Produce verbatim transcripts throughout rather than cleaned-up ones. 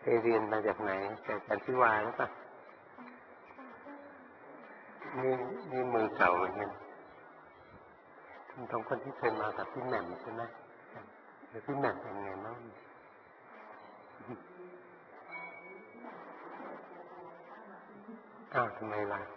ไปเรียนมาจากไหนจากอาจารย์ทิวาหรือเปล่านี่นี่มือเก่าเหมือนกันคุณตรงคนที่เคยมากับพี่แหม่มใช่ไหมหรือพี่แหม่มเป็นไงบ้างอ้าวทำไมล่ะ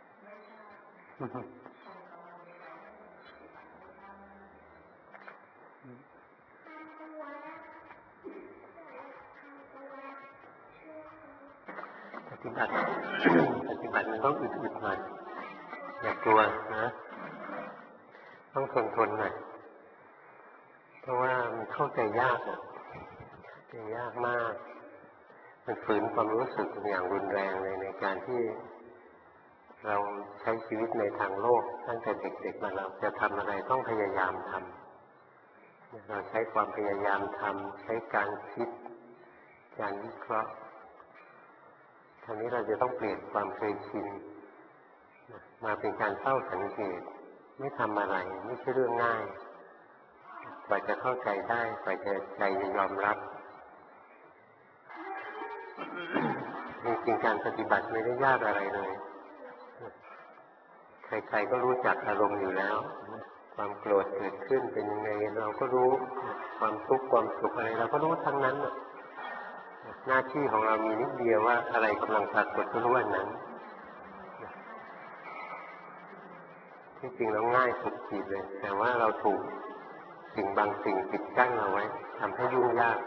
ปฏิบัติปฏิบัติมันต้องอึดๆหน่อยอย่ากลัวนะต้องทนทนหน่อยเพราะว่ามันเข้าใจยากอ่ะใจยากมากมันฝืนความรู้สึกอย่างรุนแรงเลยในการที่เราใช้ชีวิตในทางโลกตั้งแต่เด็กๆมาเราจะทำอะไรต้องพยายามทำเราใช้ความพยายามทำใช้การคิดการวิเคราะห์ทีนี้เราจะต้องเปลี่ยนความเคยชินมาเป็นการเฝ้าสังเกตไม่ทำอะไรไม่ใช่เรื่องง่ายกว่าจะเข้าใจได้กว่าจะใจจะยอมรับจริงๆการปฏิบัติไม่ได้ยากอะไรเลยใครๆก็รู้จักอารมณ์อยู่แล้วความโกรธเกิดขึ้นเป็นยังไงเราก็รู้ความทุกข์ความสุขอะไรเราก็รู้ทั้งนั้นหน้าที่ของเรามีนิดเดียวว่าอะไรกำลังปรากฏก็รู้อันนั้นที่จริงแล้วง่ายสุดขีดเลยแต่ว่าเราถูกสิ่งบางสิ่งปิดกั้นเราไว้ทำให้ยุ่งยาก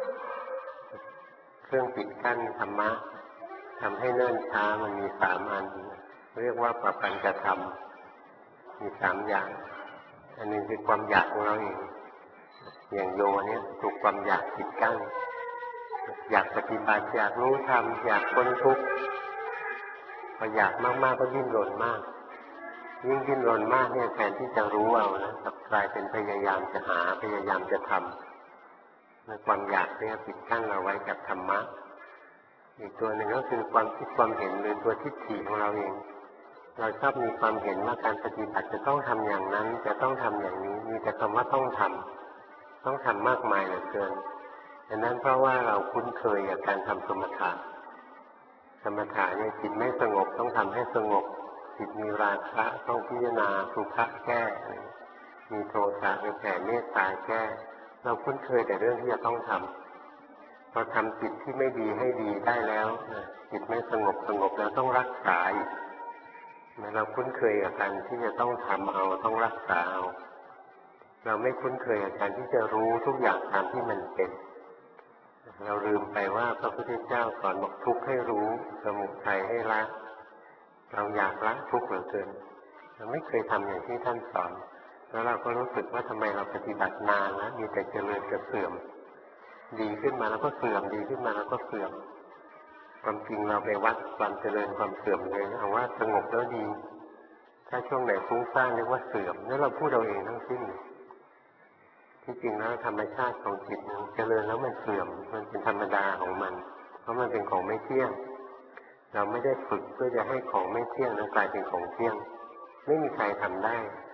เครื่องปิดกั้นธรรมะทำให้เนิ่นช้ามันมีสามอันเรียกว่าปปัญจธรรมมีสามอย่างอันนึงคือความอยากของเราเองอย่างโยเนี่ยถูกความอยากปิดกั้นอยากปฏิบัติอยากรู้ธรรมอยากพ้นทุกข์พออยากมากๆก็ยิ่งรนมากยิ่งดิ้นรนมากเนี่ยแทนที่จะรู้เอานะกลายเป็นพยายามจะหาพยายามจะทำในความอยากเนี่ยปิดกั้นเราไว้จากธรรมะอีกตัวหนึ่งก็คือความคิดความเห็นหรือตัวทิฏฐิของเราเองเราชอบมีความเห็นว่าการปฏิบัติจะต้องทำอย่างนั้นจะต้องทำอย่างนี้มีแต่คำว่าต้องทำต้องทำมากมายเหลือเกินดังนั้นเพราะว่าเราคุ้นเคยกับการทำสมถะสมถะเนี่ยจิตไม่สงบต้องทำให้สงบจิตมีราคะต้องพิจารณาทุกขะแก้มีโทสะไปแผ่เมตตาแก้เราคุ้นเคยแต่เรื่องที่จะต้องทำพอทำจิตที่ไม่ดีให้ดีได้แล้วจิตไม่สงบสงบแล้วต้องรักษาอีกเราคุ้นเคยกับการที่จะต้องทำเอาต้องรักษาเอาเราไม่คุ้นเคยกับการที่จะรู้ทุกอย่างตามที่มันเป็นเราลืมไปว่าพระพุทธเจ้าสอนบอกทุกข์ให้รู้สมุทัยให้ละเราอยากละทุกข์เหลือเกินเราไม่เคยทำอย่างที่ท่านสอนแล้วเราก็รู้สึกว่าทำไมเราปฏิบัตินานนะมีแต่เจริญกับเสื่อมดีขึ้นมาแล้วก็เสื่อมดีขึ้นมาแล้วก็เสื่อมความจริงเราไปวัดความเจริญความเสื่อมเลยเอาว่าสงบแล้วดีถ้าช่วงไหนฟุ้งซ่านเรียกว่าเสื่อมนั่นเราพูดเราเองทั้งสิ้นที่จริงแล้วธรรมชาติของจิตมันเจริญแล้วมันเสื่อมมันเป็นธรรมดาของมันเพราะมันเป็นของไม่เที่ยงเราไม่ได้ฝึกเพื่อจะให้ของไม่เที่ยงนั้นกลายเป็นของเที่ยงไม่มีใครทำได้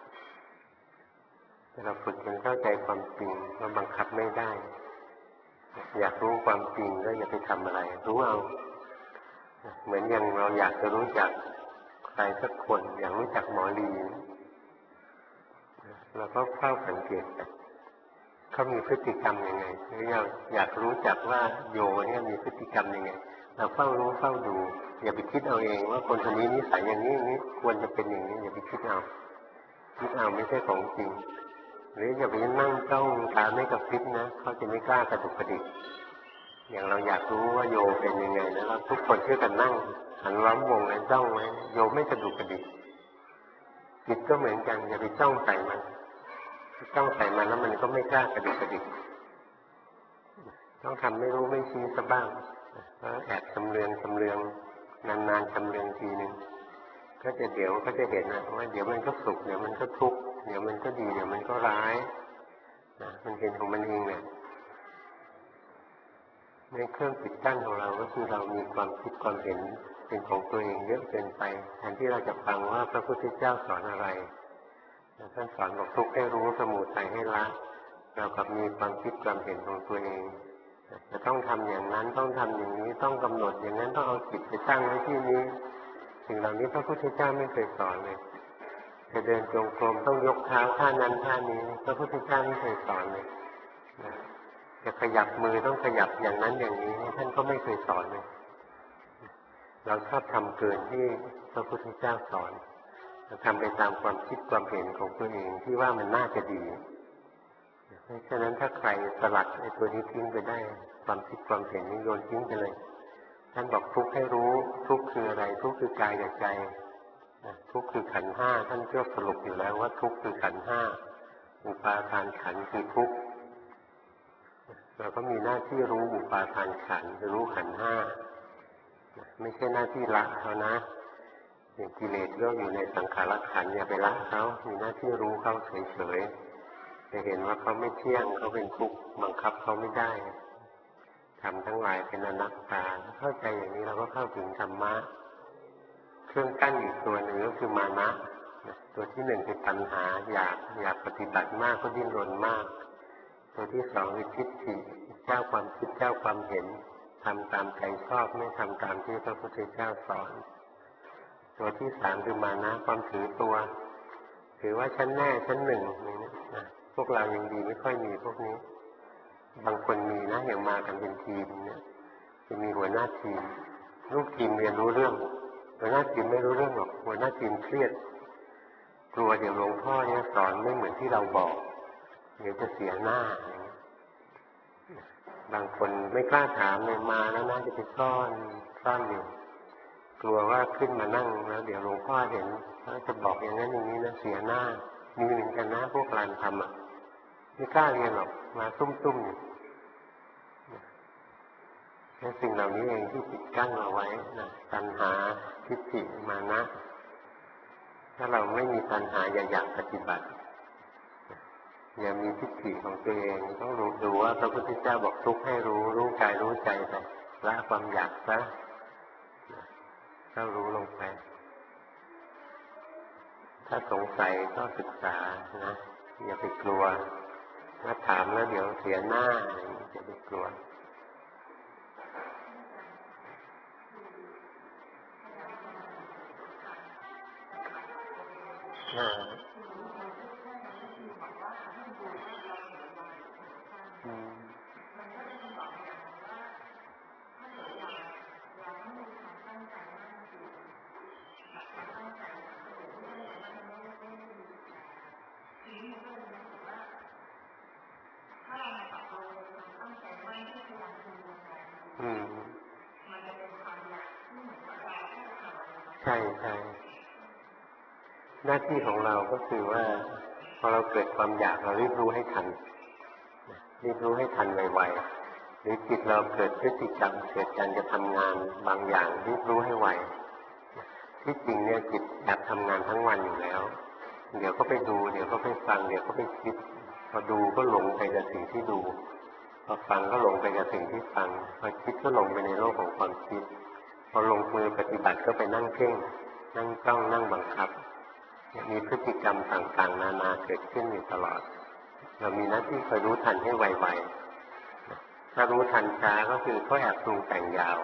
แต่เราฝึกจนเข้าใจความจริงเราบังคับไม่ได้อยากรู้ความจริงก็อย่าไปทำอะไรรู้เอาเหมือนอย่างเราอยากจะรู้จักใครสักคนอยากรู้จักหมอลีเราก็เฝ้าสังเกตเขามีพฤติกรรมยังไงหรือเราอยากรู้จักว่าโยเนี่ยมีพฤติกรรมยังไงเราเฝ้ารู้เฝ้าดูอย่าไปคิดเอาเองว่าคนคนนี้นิสัยอย่างนี้นี้ควรจะเป็นอย่างนี้อย่าไปคิดเอาคิดเอาไม่ใช่ของจริงหรืออย่าไปนั่งจ้องตาไม่กระพริบนะเขาจะไม่กล้ากระดุกกระดิกอย่างเราอยากรู้ว่าโยเป็นยังไงนะเราทุกคนช่วยกันนั่งหันล้อมวงแล้วจ้องไว้โยไม่กระดุกกระดิกจิตก็เหมือนกันอย่าไปจ้องใส่มันจ้องใส่มันแล้วมันก็ไม่กล้ากระดุกกระดิกต้องทำไม่รู้ไม่ชี้ซะบ้างแล้วแอบชำเลืองชำเลืองนานๆชำเลืองทีนึงก็จะเดี๋ยวก็จะเห็นนะว่าเดี๋ยวมันก็สุขเดี๋ยวมันก็ทุกข์เดี๋ยวมันก็ดีเดี๋ยวมันก็ร้ายนะมันเห็นของมันเองเนี่ยในเครื่องปิดกั้นของเราก็คือเรามีความคิดความเห็นเป็นของตัวเองเยอะเกินไปแทนที่เราจะฟังว่าพระพุทธเจ้าสอนอะไรท่านสอนบอกทุกข์ให้รู้สมุทัยให้ละเรากับมีความคิดความเห็นของตัวเองจะต้องทำอย่างนั้นต้องทำอย่างนี้ต้องกำหนดอย่างนั้นต้องเอาจิตไปตั้งไว้ที่นี้สิ่งเหล่านี้พระพุทธเจ้าไม่เคยสอนเลยจะเดินจงกรมต้องยกเท้าท่านั้นท่านี้พระพุทธเจ้าไม่เคยสอนเลยจะขยับมือต้องขยับอย่างนั้นอย่างนี้ท่านก็ไม่เคยสอนเลยเราชอบทำเกินที่พระพุทธเจ้าสอนเราทำไปตามความคิดความเห็นของตัวเองที่ว่ามันน่าจะดีเพราะฉะนั้นถ้าใครสลัดไอ้ตัวนี้ทิ้งไปได้ความคิดความเห็นนี้โยนทิ้งไปเลยท่านบอกทุกข์ให้รู้ทุกข์คืออะไรทุกข์คือกายกับใจทุกข์คือขันธ์ห้าท่านก็สรุปอยู่แล้วว่าทุกข์คือขันธ์ห้าอุปาทานขันธ์คือทุกข์เราก็มีหน้าที่รู้อุปาทานขันธ์รู้ขันธ์ห้าไม่ใช่หน้าที่ละเขานะอย่างกิเลสก็อยู่ในสังขารขันธ์อย่าไปละเขามีหน้าที่รู้เขาเฉยๆจะเห็นว่าเขาไม่เที่ยงเขาเป็นทุกข์บังคับเขาไม่ได้ทำทั้งหลายเป็นอนัตตาเข้าใจอย่างนี้เราก็เข้าถึงธรรมะเครื่องกั้นอีกตัวหนึ่งก็คือมานะตัวที่หนึ่งคือตัณหาอยากอยากปฏิบัติมากก็ดิ้นรนมากตัวที่สองคือทิฏฐิเจ้าความคิดเจ้าความเห็นทำตามใจชอบไม่ทำตามที่พระพุทธเจ้าสอนตัวที่สามคือมานะความถือตัวถือว่าชั้นแน่ชั้นหนึ่งนี่นะพวกเรายังดีไม่ค่อยมีพวกนี้บางคนมีนะอย่างมากันเป็นทีมเนี่ยจะมีหัวหน้าทีมลูกทีมเรียนรู้เรื่องหัวหน้าทีมไม่รู้เรื่องหรอกหัวหน้าทีมเครียดกลัวเดี๋ยวหลวงพ่อเนี่ยสอนไม่เหมือนที่เราบอกเดี๋ยวจะเสียหน้าบางคนไม่กล้าถามเลยมาแล้วน่าจะไปซ่อนซ่อนอยู่กลัวว่าขึ้นมานั่งแล้วเดี๋ยวหลวงพ่อเห็นแล้วจะบอกอย่างนั้นอย่างนี้นะเสียหน้ามีเหมือนกันนะพวกลานทำอ่ะไม่กล้าเรียนหรอกมาซุ่มๆอยู่และสิ่งเหล่านี้เองที่ปิดกั้นเอาไว้นะตัณหาทิฏฐิมานะถ้าเราไม่มีตัณหาอย่าอยากปฏิบัติอย่ามีทิฏฐิของตัวเองต้องรู้ดูว่าพระพุทธเจ้าบอกทุกข์ให้รู้รู้กายรู้ใจไปละความอยากซะเข้ารู้ลงไปถ้าสงสัยก็ศึกษานะอย่าไปกลัวถ้าถามแล้วเดี๋ยวเสียหน้าอะไรอย่างนี้จะไปกลัวอ่าอืมใช่ใช่หน้าที่ของเราก็คือว่าพอเราเกิดความอยากเรารีบรู้ให้ทันรีบรู้ให้ทันไวๆหรือจิตเราเกิดพฤติกรรมเกิดการจะทำงานบางอย่างรีบรู้ให้ไวที่จริงเนี่ยจิตแอบทำงานทั้งวันอยู่แล้วเดี๋ยวก็ไปดูเดี๋ยวก็ไปฟังเดี๋ยวก็ไปคิดพอดูก็หลงไปกับสิ่งที่ดูพอฟังก็หลงไปกับสิ่งที่ฟังพอคิดก็หลงไปในโลกของความคิดพอลงมือปฏิบัติก็ไปนั่งเพ่งนั่งจ้องนั่งบังคับมีพฤติกรรมต่างๆนานาเกิดขึ้นอยู่ตลอดเรามีหน้าที่คอยรู้ทันให้ไวๆถ้ารู้ทันช้าก็คือเขาแอบปรุงแต่งยาว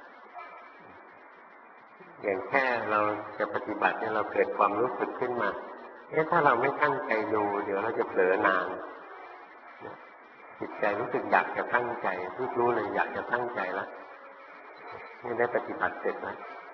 อย่างแค่เราจะปฏิบัติเนี่ยเราเกิดความรู้สึกขึ้นมาเอ๊ะถ้าเราไม่ตั้งใจดูเดี๋ยวเราจะเผลอนานจิตใจรู้สึกอยากจะตั้งใจรู้รู้เลยอยากจะตั้งใจแล้วนี่ได้ปฏิบัติเสร็จแล้ว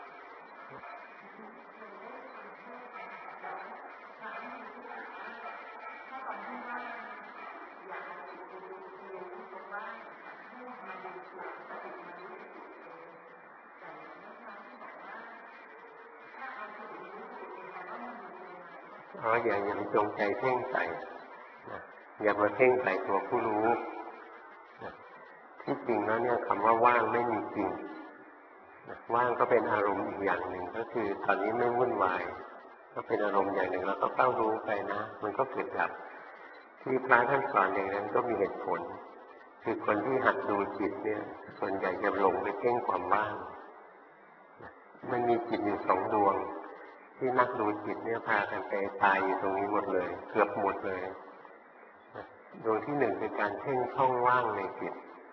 อ๋ออย่าอย่าไปจงใจเพ่งใส่นะอย่ามาเพ่งใส่ตัวผู้รู้นะที่จริงแล้วเนี่ยคำว่าว่างไม่มีจริงนะว่างก็เป็นอารมณ์อีกอย่างหนึ่งก็คือตอนนี้ไม่วุ่นวายก็เป็นอารมณ์อย่างหนึ่งเราก็เฝ้ารู้ไปนะมันก็เกิดดับที่พระท่านสอนอย่างนั้นก็มีเหตุผลคือคนที่หัดดูจิตเนี่ยส่วนใหญ่จะหลงไปเพ่งความว่างมันมีจิตอยู่สองดวงที่นักดูจิตเนี่ยพากันไปตายอยู่ตรงนี้หมดเลยเกือบหมดเลยดวงที่หนึ่งคือการเพ่งช่องว่างในจิต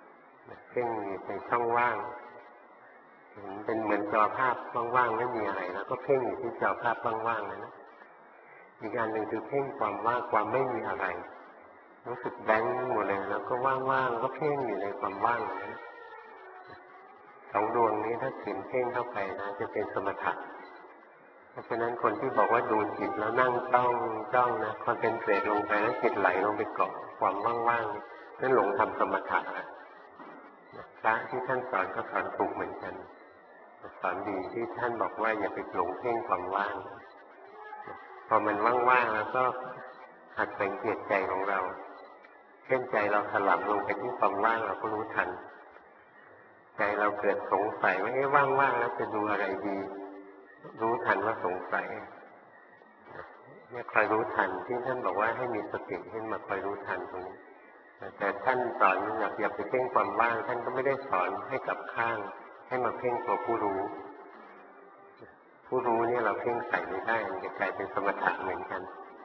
เพ่งอยู่ในช่องว่างเห็นเป็นเหมือนจอภาพว่างๆไม่มีอะไรแล้วก็เพ่งอยู่ที่จอภาพว่างๆนะอีกอันหนึ่งคือเพ่งความว่างความไม่มีอะไรรู้สึกแบงค์หมดเลยแล้วก็ว่างๆก็เพ่งอยู่ในความว่างนั้นสองดวงนี้ถ้าขืนเพ่งเข้าไปนะจะเป็นสมถะเพราะฉะนั้นคนที่บอกว่าดูจิตแล้วนั่งจ้องจ้องนะคอนเซนเทรตลงไปแล้วจิตไหลลงไปเกาะความว่างๆนั่นหลงทำสมถะนะพระที่ท่านสอนก็สอนถูกเหมือนกันสอนดีที่ท่านบอกว่าอย่าไปหลงเพ่งความว่างพอมันว่างๆแล้วก็หัดสังเกตใจของเราเช่นใจเราถลำลงไปที่ความว่างเราก็รู้ทันใจเราเกิดสงสัยว่าเอ๊ะว่างๆแล้วจะดูอะไรดีรู้ทันว่าสงสัยเนี่ยคอยรู้ทันที่ท่านบอกว่าให้มีสติให้มาคอยรู้ทันตรงนี้แต่ท่านสอนอย่าอย่าไปเพ่งความว่างท่านก็ไม่ได้สอนให้กลับข้างให้มาเพ่งตัวผู้รู้ผู้รู้เนี่ยเราเพ่งใส่ไม่ได้มันจะกลายเป็นสมถะเหมือนกัน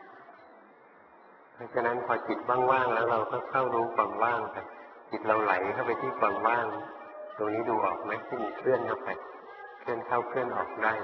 เพราะฉะนั้นพอจิตว่างๆแล้วเราก็เข้ารู้ความว่างไปจิตเราไหลเข้าไปที่ความว่างตรงนี้ดูออกไหมที่มีเคลื่อนเข้าไปเคลื่อนเข้าเคลื่อนออกได้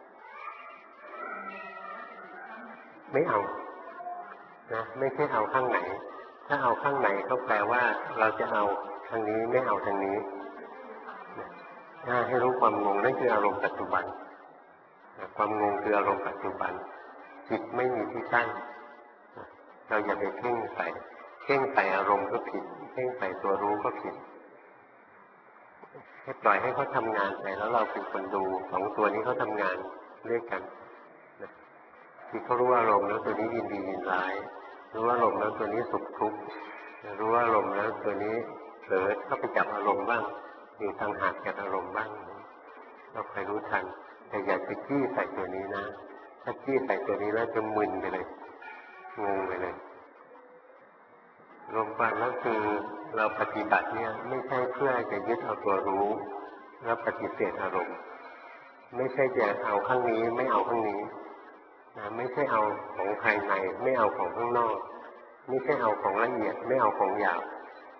ไม่เอานะไม่ใช่เอาข้างไหนถ้าเอาข้างไหนก็แปลว่าเราจะเอาทางนี้ไม่เอาทางนี้ถ้าให้รู้ความงงนั่นคืออารมณ์ปัจจุบันความงงคืออารมณ์ปัจจุบันจิตไม่มีที่ตั้งเราอย่าไปเพ่งใส่เพ่งใส่อารมณ์ก็ผิดเพ่งใส่ตัวรู้ก็ผิดให้ปล่อยให้เขาทำงานไปแล้วเราเป็นคนดูสองตัวนี้เขาทำงานด้วยกันที่เขารู้อารมณ์แล้วตัวนี้ยินดียินร้ายรู้อารมณ์แล้วตัวนี้สุขทุกข์รู้อารมณ์แล้วตัวนี้เผลอเข้าไปจับอารมณ์บ้างอยู่ทางหากจากอารมณ์บ้างเราคอยรู้ทันแต่อย่าไปจี้ใส่ตัวนี้นะถ้าจี้ใส่ตัวนี้แล้วจะมึนไปเลยงงไปเลยรวมกันแล้วคือเราปฏิบัติเนี่ยไม่ใช่เพื่อจะยึดเอาตัวรู้แล้วปฏิเสธอารมณ์ไม่ใช่จะเอาข้างนี้ไม่เอาข้างนี้นะไม่ใช่เอาของภายในไม่เอาของข้างนอกไม่ใช่เอาของละเอียดไม่เอาของหยาบ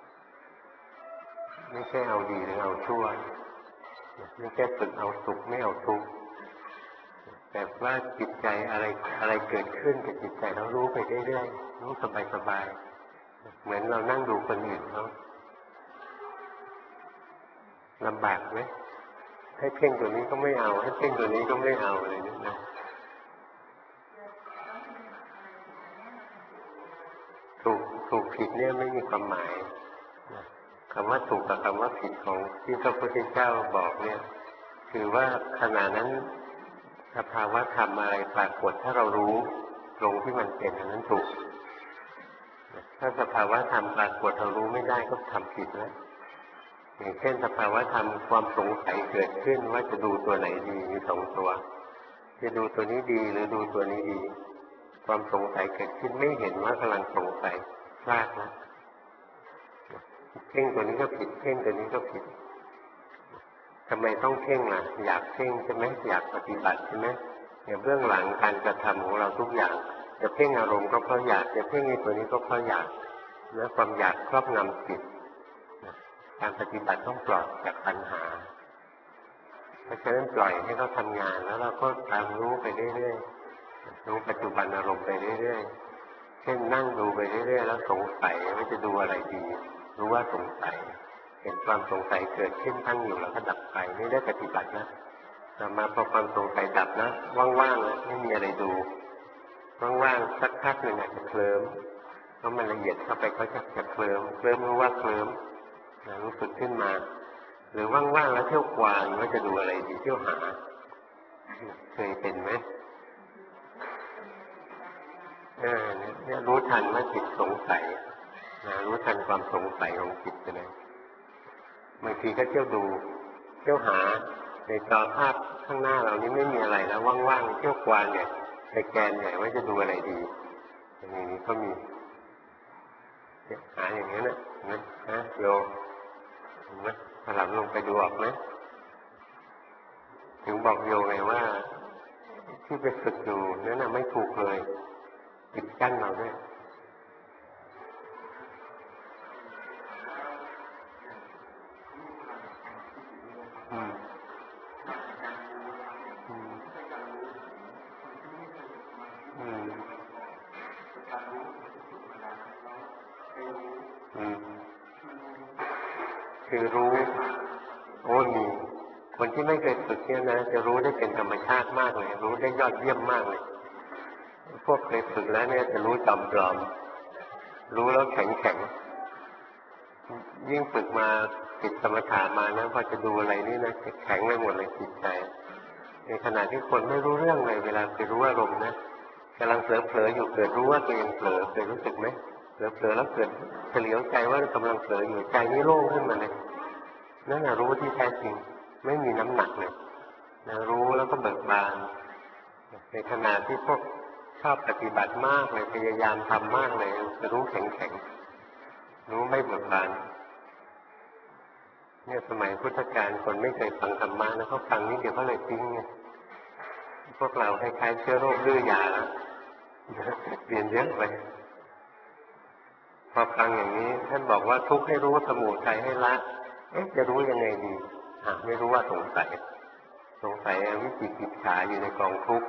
ไม่ใช่เอาดีหรือเอาชั่วไม่ใช่ฝึกเอาสุขไม่เอาทุกข์แต่ว่าจิตใจอะไรอะไรเกิดขึ้นกับจิตใจเรารู้ไปเรื่อยๆรู้สบายๆเหมือนเรานั่งดูคนอื่นเขาลำบากไหมให้เพ่งตัวนี้ก็ไม่เอาให้เพ่งตัวนี้ก็ไม่เอาเลยนี่นะถูกถูกผิดเนี่ยไม่มีความหมายคำว่าถูกกับคำว่าผิดของที่พระพุทธเจ้าบอกเนี่ยคือว่าขณะนั้นสภาวะธรรมอะไรปรากฏถ้าเรารู้ตรงที่มันเป็นอันนั้นถูกถ้าสภาวะธรรมปรากฏเรารู้ไม่ได้ก็ทำผิดแล้วอย่างเช่นสภาวะธรรมความสงสัยเกิดขึ้นว่าจะดูตัวไหนดีมีสองตัวจะดูตัวนี้ดีหรือดูตัวนี้ดีความสงสัยเกิดขึ้นไม่เห็นว่ากำลังสงสัยพลาดนะเพ่งตัวนี้ก็ผิดเพ่งตัวนี้ก็ผิดทำไมต้องเพ่งล่ะอยากเพ่งใช่ไหมอยากปฏิบัติใช่ไหมอย่างเบื้องหลังการกระทำของเราทุกอย่างจะเพ่งอารมณ์ก็เพราะอยากจะเพ่งในตัวนี้ก็เพราะอยากและความอยากครอบงำจิตการปฏิบัติต้องปลอดจากปัญหาเพราะฉะนั้นปล่อยให้เขาทำงานแล้วเราก็ตามรู้ไปเรื่อยๆรู้ปัจจุบันอารมณ์ไปเรื่อยๆเช่นนั่งดูไปเรื่อยๆแล้วสงสัยว่าจะดูอะไรดีรู้ว่าสงสัยเห็นความสงสัยเกิดขึ้นตั้งอยู่แล้วก็ดับไปไม่ได้ปฏิบัตินะแต่มาพอความสงสัยดับนะว่างๆนะไม่มีอะไรดูว่างๆสักพักหนึ่งอาจจะเคลิ้มเพราะมันละเอียดเข้าไปก็จะจะเคลิ้มเคลิ้มรู้ว่าเคลิ้มรู้สึกขึ้นมาหรือว่างๆแล้วเที่ยวกวางว่าจะดูอะไรดีเที่ยวหาเคยเป็นไหมอ่าเนี่ยรู้ทันว่าจิตสงสัยนะรู้ทันความสงสัยของจิตไปเลยบางทีก็เที่ยวดูเที่ยวหาในจอภาพข้างหน้าเรานี้ไม่มีอะไรแล้วว่างๆเที่ยวกวางเนี่ยไปแกนใหญ่ว่าจะดูอะไรดีอย่างนี้ก็มีหาอย่างนี้นะนะฮะโยเห็นไหมถลำลงไปดูออกไหมถึงบอกโยไงว่าที่ไปฝึกอยู่นั่นน่ะไม่ถูกเลยปิดกั้นเราด้วยอืมอืมอืมอืมคือรู้โอ้มีคนที่ไม่เคยฝึกเนี่ยนะจะรู้ได้เป็นธรรมชาติมากเลยรู้ได้ยอดเยี่ยมมากเลยพวกเคยฝึกแล้วเนี่ยจะรู้จอมปลอมรู้แล้วแข็งแข็งยิ่งฝึกมาติดสมถะมานะพอจะดูอะไรนี่นะแข็งไปหมดเลยจิตใจในขณะที่คนไม่รู้เรื่องเลยเวลาไปรู้อารมณ์นะกำลังเผลอๆอยู่เกิดรู้ว่าตัวเองเผลอเคยรู้สึกไหมเผลอๆแล้วเกิดเฉลียวใจว่ากำลังเผลออยู่ใจนี่โล่งขึ้นมาเลยนั่นแหละรู้ที่แท้จริงไม่มีน้ำหนักเลยนะรู้แล้วก็เบิกบานในขณะที่พวกชอบปฏิบัติมากเลยพยายามทำมากเลยจะรู้แข็งๆรู้ไม่เบิกบานเนี่ยสมัยพุทธกาลคนไม่เคยฟังธรรมะนะเขาฟังนิดเดียวเขาเลยทิ้งไงพวกเราคล้ายๆเชื้อโรคดื้อยาแล้วเปลี่ยนเยอะไปพอฟังอย่างนี้ท่านบอกว่าทุกข์ให้รู้สมุทัยให้ละเอ๊ะจะรู้ยังไงดีอ่ะไม่รู้ว่าสงสัยสงสัยวิจิกิจฉาอยู่ในกองทุกข์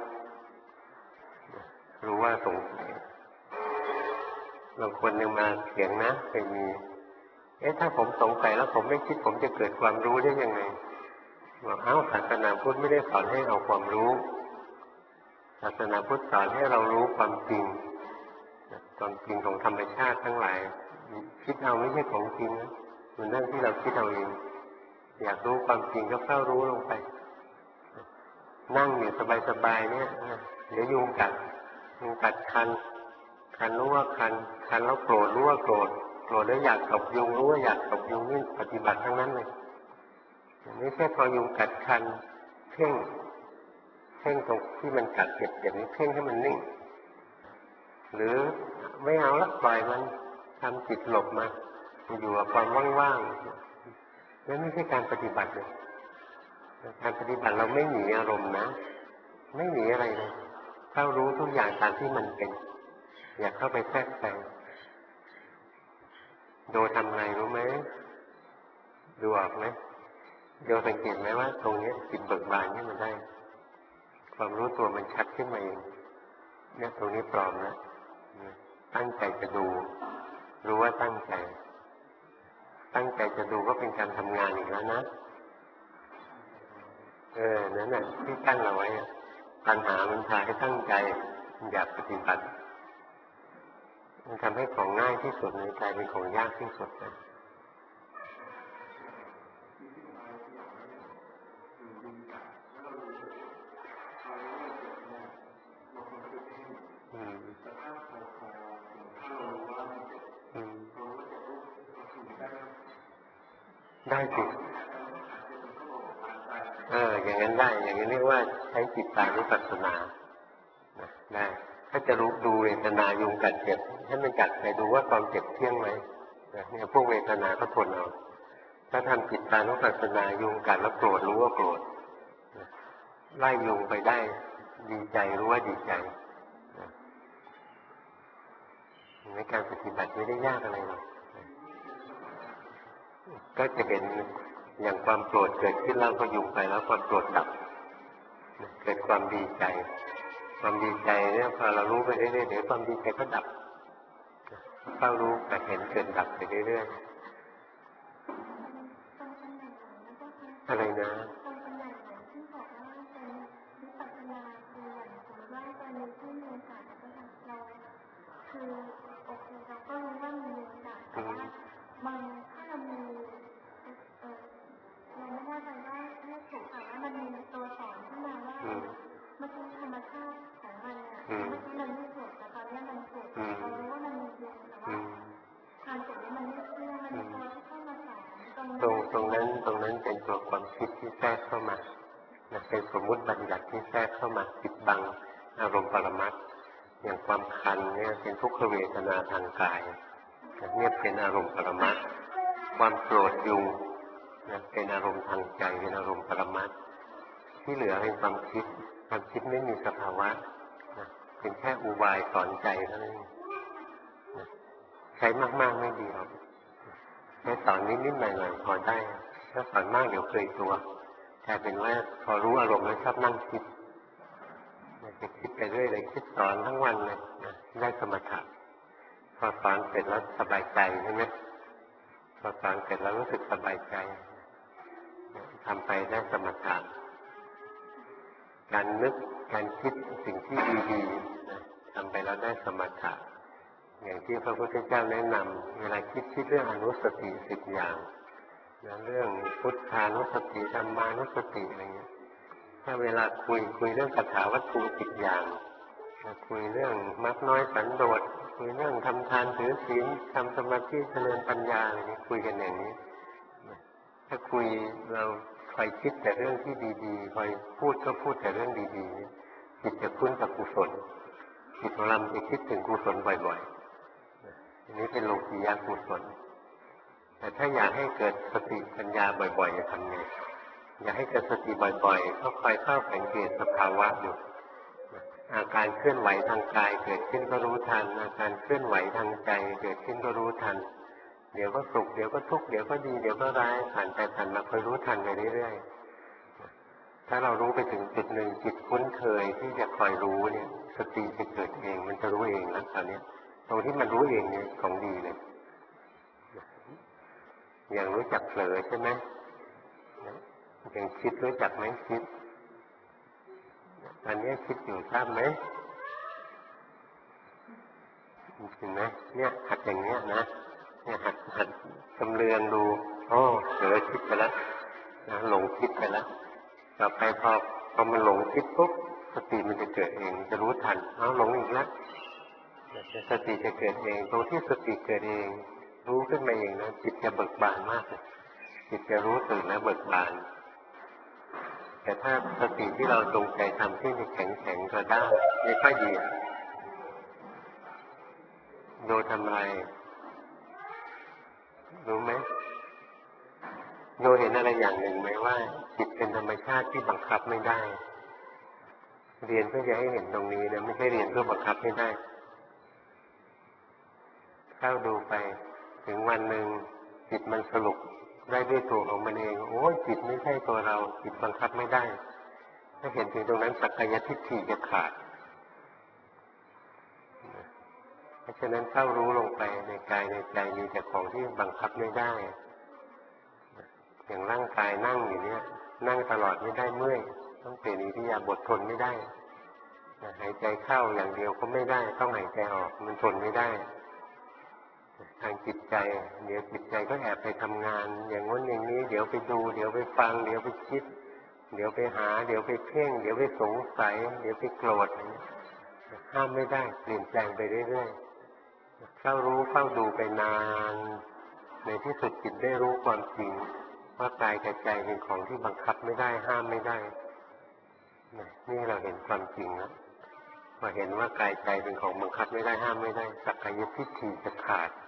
รู้ว่าสงสัยบางคนยังมาเถียงนะเคยมีเอ๊ะถ้าผมสงสัยแล้วผมไม่คิดผมจะเกิดความรู้ได้ยังไงบอกเอ้าศาสนาพุทธไม่ได้สอนให้เอาความรู้ศาสนาพุทธสอนให้เรารู้ความจริงความจริงของธรรมชาติทั้งหลายคิดเอาไม่ใช่ของจริงนะมันนั่นที่เราคิดเอาเองอยากรู้ความจริงก็เฝ้ารู้ลงไปนั่งอยู่สบายๆเนี่ยเดี๋ยวยุงกัดยุงกัดคันคันรู้ว่าคันคันแล้วโกรธรู้ว่าโกรธโกรธแล้วอยากตบยุงรู้ว่าอยากตบยุงนี่ปฏิบัติทั้งนั้นเลยไม่ใช่พอยุงกัดคันเพ่งเพ่งตรงที่มันกัดเจ็บๆนี้เพ่งให้มันนิ่งหรือไม่เอาละปล่อยมันทำจิตหลบมาอยู่กับความว่างๆนั่นไม่ใช่การปฏิบัติเลยการปฏิบัติเราไม่หนีอารมณ์นะไม่หนีอะไรเลยเข้ารู้ทุกอย่างตามที่มันเป็นอยากเข้าไปแทรกแซงโดทำไงรู้ไหมดูออกไหมโดสังเกตไหมว่าตรงนี้จิตเบิกบานนี่มันได้ความรู้ตัวมันชัดขึ้นมาเองเนี่ยตรงนี้ปลอมนะตั้งใจจะดูรู้ว่าตั้งใจตั้งใจจะดูก็เป็นการทำงานอีกแล้วนะเออนั่นแหละที่ตั้งเอาไว้ปัญหามันพาให้ตั้งใจอยากปฏิบัติมันทำให้ของง่ายที่สุดในกลายเป็นของยากที่สุดนะอืมอืมได้สิเอออย่างนั้นได้อย่างนี้เรียกว่าใช้จิตตานุปัสสนาได้ถ้าจะรู้ดูเวทนายุงกัดเจ็บให้มันกัดไปดูว่าความเจ็บเที่ยงไหมเนี่ยพวกเวทนาก็ทนเอาถ้าทำจิตตานุปัสสนายุงกัดแล้วโกรธรู้ว่าโกรธไล่ยุงไปได้ดีใจรู้ว่าดีใจในการปฏิบัติไม่ได้ยากอะไรหรอกก็จะเห็นอย่างความโกรธเกิดขึ้นแล้วก็ยุงไปแล้วความโกรธดับเกิดความดีใจความดีใจเนี่ยพอเรารู้ไปเรื่อยๆเดี๋ยวความดีใจก็ดับเฝ้ารู้แต่เห็นเกิดดับไปเรื่อยๆอะไรนะคือโอเคเราก็รู้ว่ามีโอกาสแต่ว่าบางถ้าเรามีเออเราไม่แน่ใจว่าเรียกถูกแต่ว่ามันมีตัวสอนขึ้นมาว่ามันคือธรรมชาติของมันอ่ะเมื่อกี้มันไม่ถูกแต่ตอนนี้มันถูกเรารู้ว่ามันมีเยอะแต่ว่าความเจ็บนี้มันไม่เชื่อมันมีตัวที่เข้ามาสอนตรงตรงนั้นตรงนั้นเป็นตัวความคิดที่แทรกเข้ามาเป็นสมมุติบัญญัติที่แทรกเข้ามาปิดบังอารมณ์ปรมัตถ์อย่างความคันเนี่ยเป็นทุกขเวทนาทางกายเนี่ยเป็นอารมณ์ปรมัตถ์ความโกรธยุงเป็นอารมณ์ทางใจเป็นอารมณ์ปรมัตถ์ที่เหลือเป็นความคิดความคิดไม่มีสภาวะเป็นแค่อุบายสอนใจเท่านั้นใช้มากๆไม่ดีหรอกแค่สอนนิดๆหน่อยๆพอได้ถ้าสอนมากเดี๋ยวเคยตัวกลายเป็นว่าพอรู้อารมณ์แล้วชอบนั่งคิดจะคิดไปเรื่อยเลยคิดสอนทั้งวันเลยนะได้สมถะพอสอนเสร็จแล้วสบายใจใช่ไหมพอสอนเสร็จแล้วรู้สึกสบายใจทำไปได้สมถะการนึกการคิดสิ่งที่ดีๆนะทำไปแล้วได้สมถะอย่างที่พระพุทธเจ้าแนะนำเวลาคิดคิดเรื่องอนุสติสิบอย่างนะเรื่องพุทธานุสติธรรมานุสติอะไรเงี้ยถ้าเวลาคุยคุยเรื่องคาถาวัตถุสิบอย่างนะคุยเรื่องมากน้อยสันโดษคุยเรื่องทำทานถือศีลทำสมาธิเจริญปัญญาอะไรนี้คุยกันอย่างนี้ถ้าคุยเราคอยคิดแต่เรื่องที่ดีๆคอยพูดก็พูดแต่เรื่องดีๆจิตจะคุ้นกับกุศลจิตของเราจะคิดถึงกุศลบ่อยๆอันนี้เป็นโลกียะกุศลแต่ถ้าอยากให้เกิดสติปัญญาบ่อยๆจะทำไงอยากให้เกิดสติบ่อยๆก็คอยเข้าสังเกตสภาวะอยู่อาการเคลื่อนไหวทางกายเกิดขึ้นก็รู้ทันอาการเคลื่อนไหวทางใจเกิดขึ้นก็รู้ทันเดี๋ยวก็สุขเดี๋ยวก็ทุกข์เดี๋ยวก็ดีเดี๋ยวก็ร้ายผ่านไปผ่านมาคอยรู้ทันไปเรื่อยๆถ้าเรารู้ไปถึงจุดหนึ่งจิตคุ้นเคยที่จะคอยรู้เนี่ยสติจะเกิดเองมันจะรู้เองแล้วตอนนี้ตรงที่มันรู้เองเนี่ยของดีเลยอย่างรู้จักเผลอใช่ไหมอย่างคิดรู้จักไหมคิดอันนี้คิดอยู่ทราบไหมเห็นไหมเนี่ยหัดอย่างเนี้ยนะเนี่ยหัดหัดจำเรืองดูโอ้เผลอคิดไปแล้วนะหลงคิดไปแล้วต่อไปพอพอมันหลงคิดปุ๊บสติมันจะเกิดเองจะรู้ทันเอาหลงอีกแล้วสติจะเกิดเองตรงที่สติเกิดเองรู้ขึ้นมาเองนะจิตจะเบิกบานมากเลยจิตจะรู้ตื่นและเบิกบานแต่ถ้าสติที่เราจงใจทำที่มันแข็งแข็งกระด้างไม่ค่อยดีโยทำอะไรรู้ไหมโยเห็นอะไรอย่างหนึ่งไหมว่าจิตเป็นธรรมชาติที่บังคับไม่ได้เรียนเพื่อจะให้เห็นตรงนี้นะไม่ใช่เรียนเพื่อบังคับไม่ได้เข้าดูไปถึงวันหนึ่งจิตมันสรุปได้ด้วยตัวของมันเองโอ้ยจิตไม่ใช่ตัวเราจิตบังคับไม่ได้ถ้าเห็นถึงตรงนั้นสักกายทิฏฐิจะขาดเพราะฉะนั้นเข้ารู้ลงไปในกายในใจมีแต่ของที่บังคับไม่ได้อย่างร่างกายนั่งอยู่เนี่ยนั่งตลอดไม่ได้เมื่อยต้องเปลี่ยนอิริยาบถทนไม่ได้หายใจเข้าอย่างเดียวก็ไม่ได้ต้องหายใจออกมันทนไม่ได้ทางจิตใจเดี๋ยวจิตใจก็แอบไปทำงานอย่างง้นอย่างนี้เดี๋ยวไปดูเดี๋ยวไปฟังเดี๋ยวไปคิดเดี๋ยวไปหาเดี๋ยวไปเพ่งเดี๋ยวไปสงสัยเดี๋ยวไปโกรธห้ามไม่ได้เปลี่ยนแปลงไปเรื่อยๆเข้ารู้เข้าดูไปนานในที่สุดจิตได้รู้ความจริงว่ากายกับใจเป็นของที่บังคับไม่ได้ห้ามไม่ได้นี่เราเห็นความจริงแล้วพอเห็นว่ากายใจเป็นของบังคับไม่ได้ห้ามไม่ได้สักกายทิฏฐิจะขาด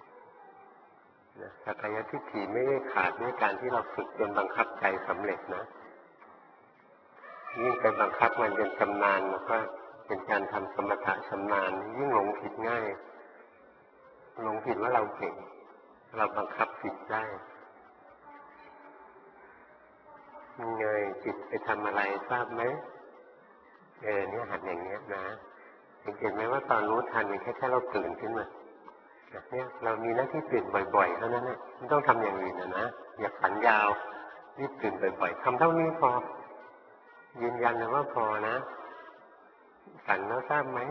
สักกายทิฏฐิไม่ได้ขาดด้วยการที่เราฝึกจนบังคับใจสำเร็จนะยิ่งไปบังคับมันจนชำนาญแล้วก็เป็นการทำสมถะชำนาญยิ่งหลงผิดง่ายหลงผิดว่าเราเก่งเราบังคับผิดได้ยังไงจิตไปทำอะไรทราบไหมเออเนี่ยหัดอย่างเงี้ยนะเห็นไหมว่าตอนรู้ทันมันแค่แค่เราตื่นขึ้นมาเนี่ยเรามีหน้าที่ตื่นบ่อยๆเท่านั้นนะไม่ต้องทำอย่างอื่นนะนะอย่าฝันยาวรีบตื่นบ่อยๆทำเท่านี้พอยืนยันเลยว่าพอนะฝันแล้วทราบไหม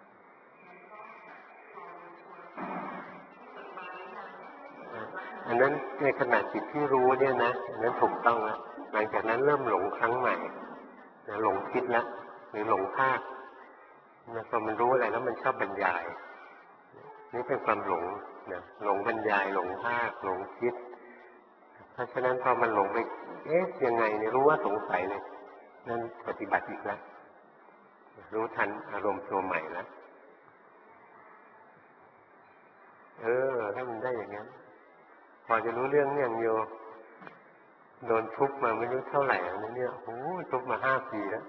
อันนั้นในขณะจิตที่รู้เนี่ยนะอันนั้นถูกต้องแล้วหลังจากนั้นเริ่มหลงครั้งใหม่นะหลงคิดแล้วหรือหลงภาคนะพอมันรู้อะไรแล้วมันชอบบรรยายนี่เป็นความหลงนะหลงบรรยายหลงภาคหลงคิดเพราะฉะนั้นพอมันหลงไปเอ๊ะยังไงเนี่ยรู้ว่าสงสัยเลยนั่นปฏิบัติอีกแล้วรู้ทันอารมณ์ตัวใหม่แล้วเออถ้ามันได้อย่างนั้นพอจะรู้เรื่องเนี่ยโยโดนทุบมาไม่รู้เท่าไหร่แล้วเนี่ยโอ้ทุบมาห้าปีแล้ว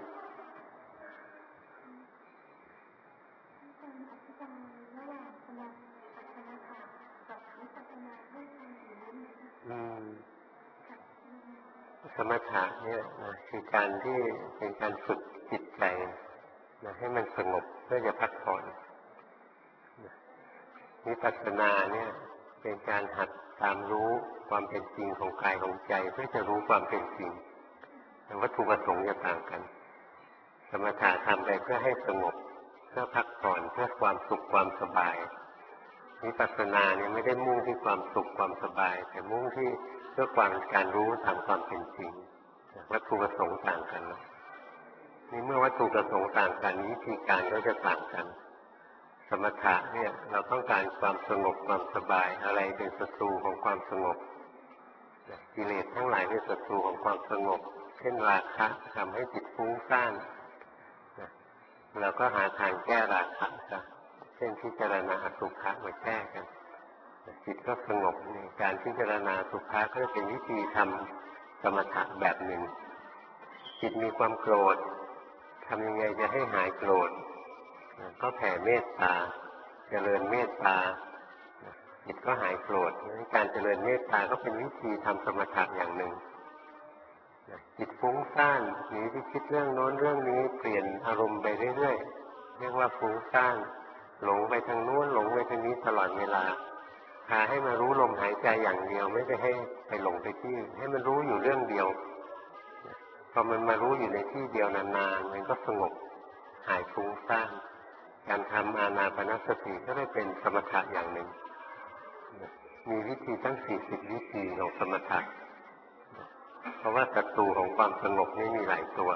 อืมสมถะเนี่ยนะคือการที่เป็นการฝึกจิตใจนะให้มันสงบเพื่อจะพักผ่อนนะวิปัสสนาเนี่ยเป็นการหัดตามรู้ความเป็นจริงของกายของใจเพื่อจะรู้ความเป็นจริงแต่วัตถุประสงค์จะต่างกันสมถะทำไปเพื่อให้สงบเพื่อพักผ่อนเพื่อความสุขความสบายวิปัสสนาเนี่ยไม่ได้มุ่งที่ความสุขความสบายแต่มุ่งที่เพื่อความการรู้ตามความเป็นจริงวัตถุประสงค์ต่างกันนะนี่เมื่อวัตถุประสงค์ต่างกันวิธีการก็จะต่างกันสมถะเนี่ยเราต้องการความสงบความสบายอะไรเป็นศัตรูของความสงบกิเลสทั้งหลายเป็นศัตรูของความสงบเช่นราคะทำให้จิตฟุ้งซ่านเราก็หาทางแก้ราคะซะเช่นพิจารณาอสุภะมาแก้กันจิตก็สงบในการพิจารณาอสุภะก็เป็นวิธีทำสมถะแบบหนึ่งจิตมีความโกรธทำยังไงจะให้หายโกรธก็แผ่เมตตาเจริญเมตตาจิตก็หายโกรธการเจริญเมตตาก็เป็นวิธีทำสมถะอย่างหนึ่งจิตฟุ้งซ่านหนีไปคิดเรื่องโน้นเรื่องนี้เปลี่ยนอารมณ์ไปเรื่อยๆเรียกว่าฟุ้งซ่านหลงไปทางโน้นหลงไปทางนี้ตลอดเวลาพาให้มารู้ลมหายใจอย่างเดียวไม่ได้ให้ไปหลงไปที่ให้มันรู้อยู่เรื่องเดียวพอมันมารู้อยู่ในที่เดียวนานๆมันก็สงบหายฟุ้งซ่านการทำอานาปานสติก็ได้เป็นสมถะอย่างหนึ่งมีวิธีตั้งสี่สิบวิธีของสมถะเพราะว่าศัตรูของความสงบนี่มีหลายตัว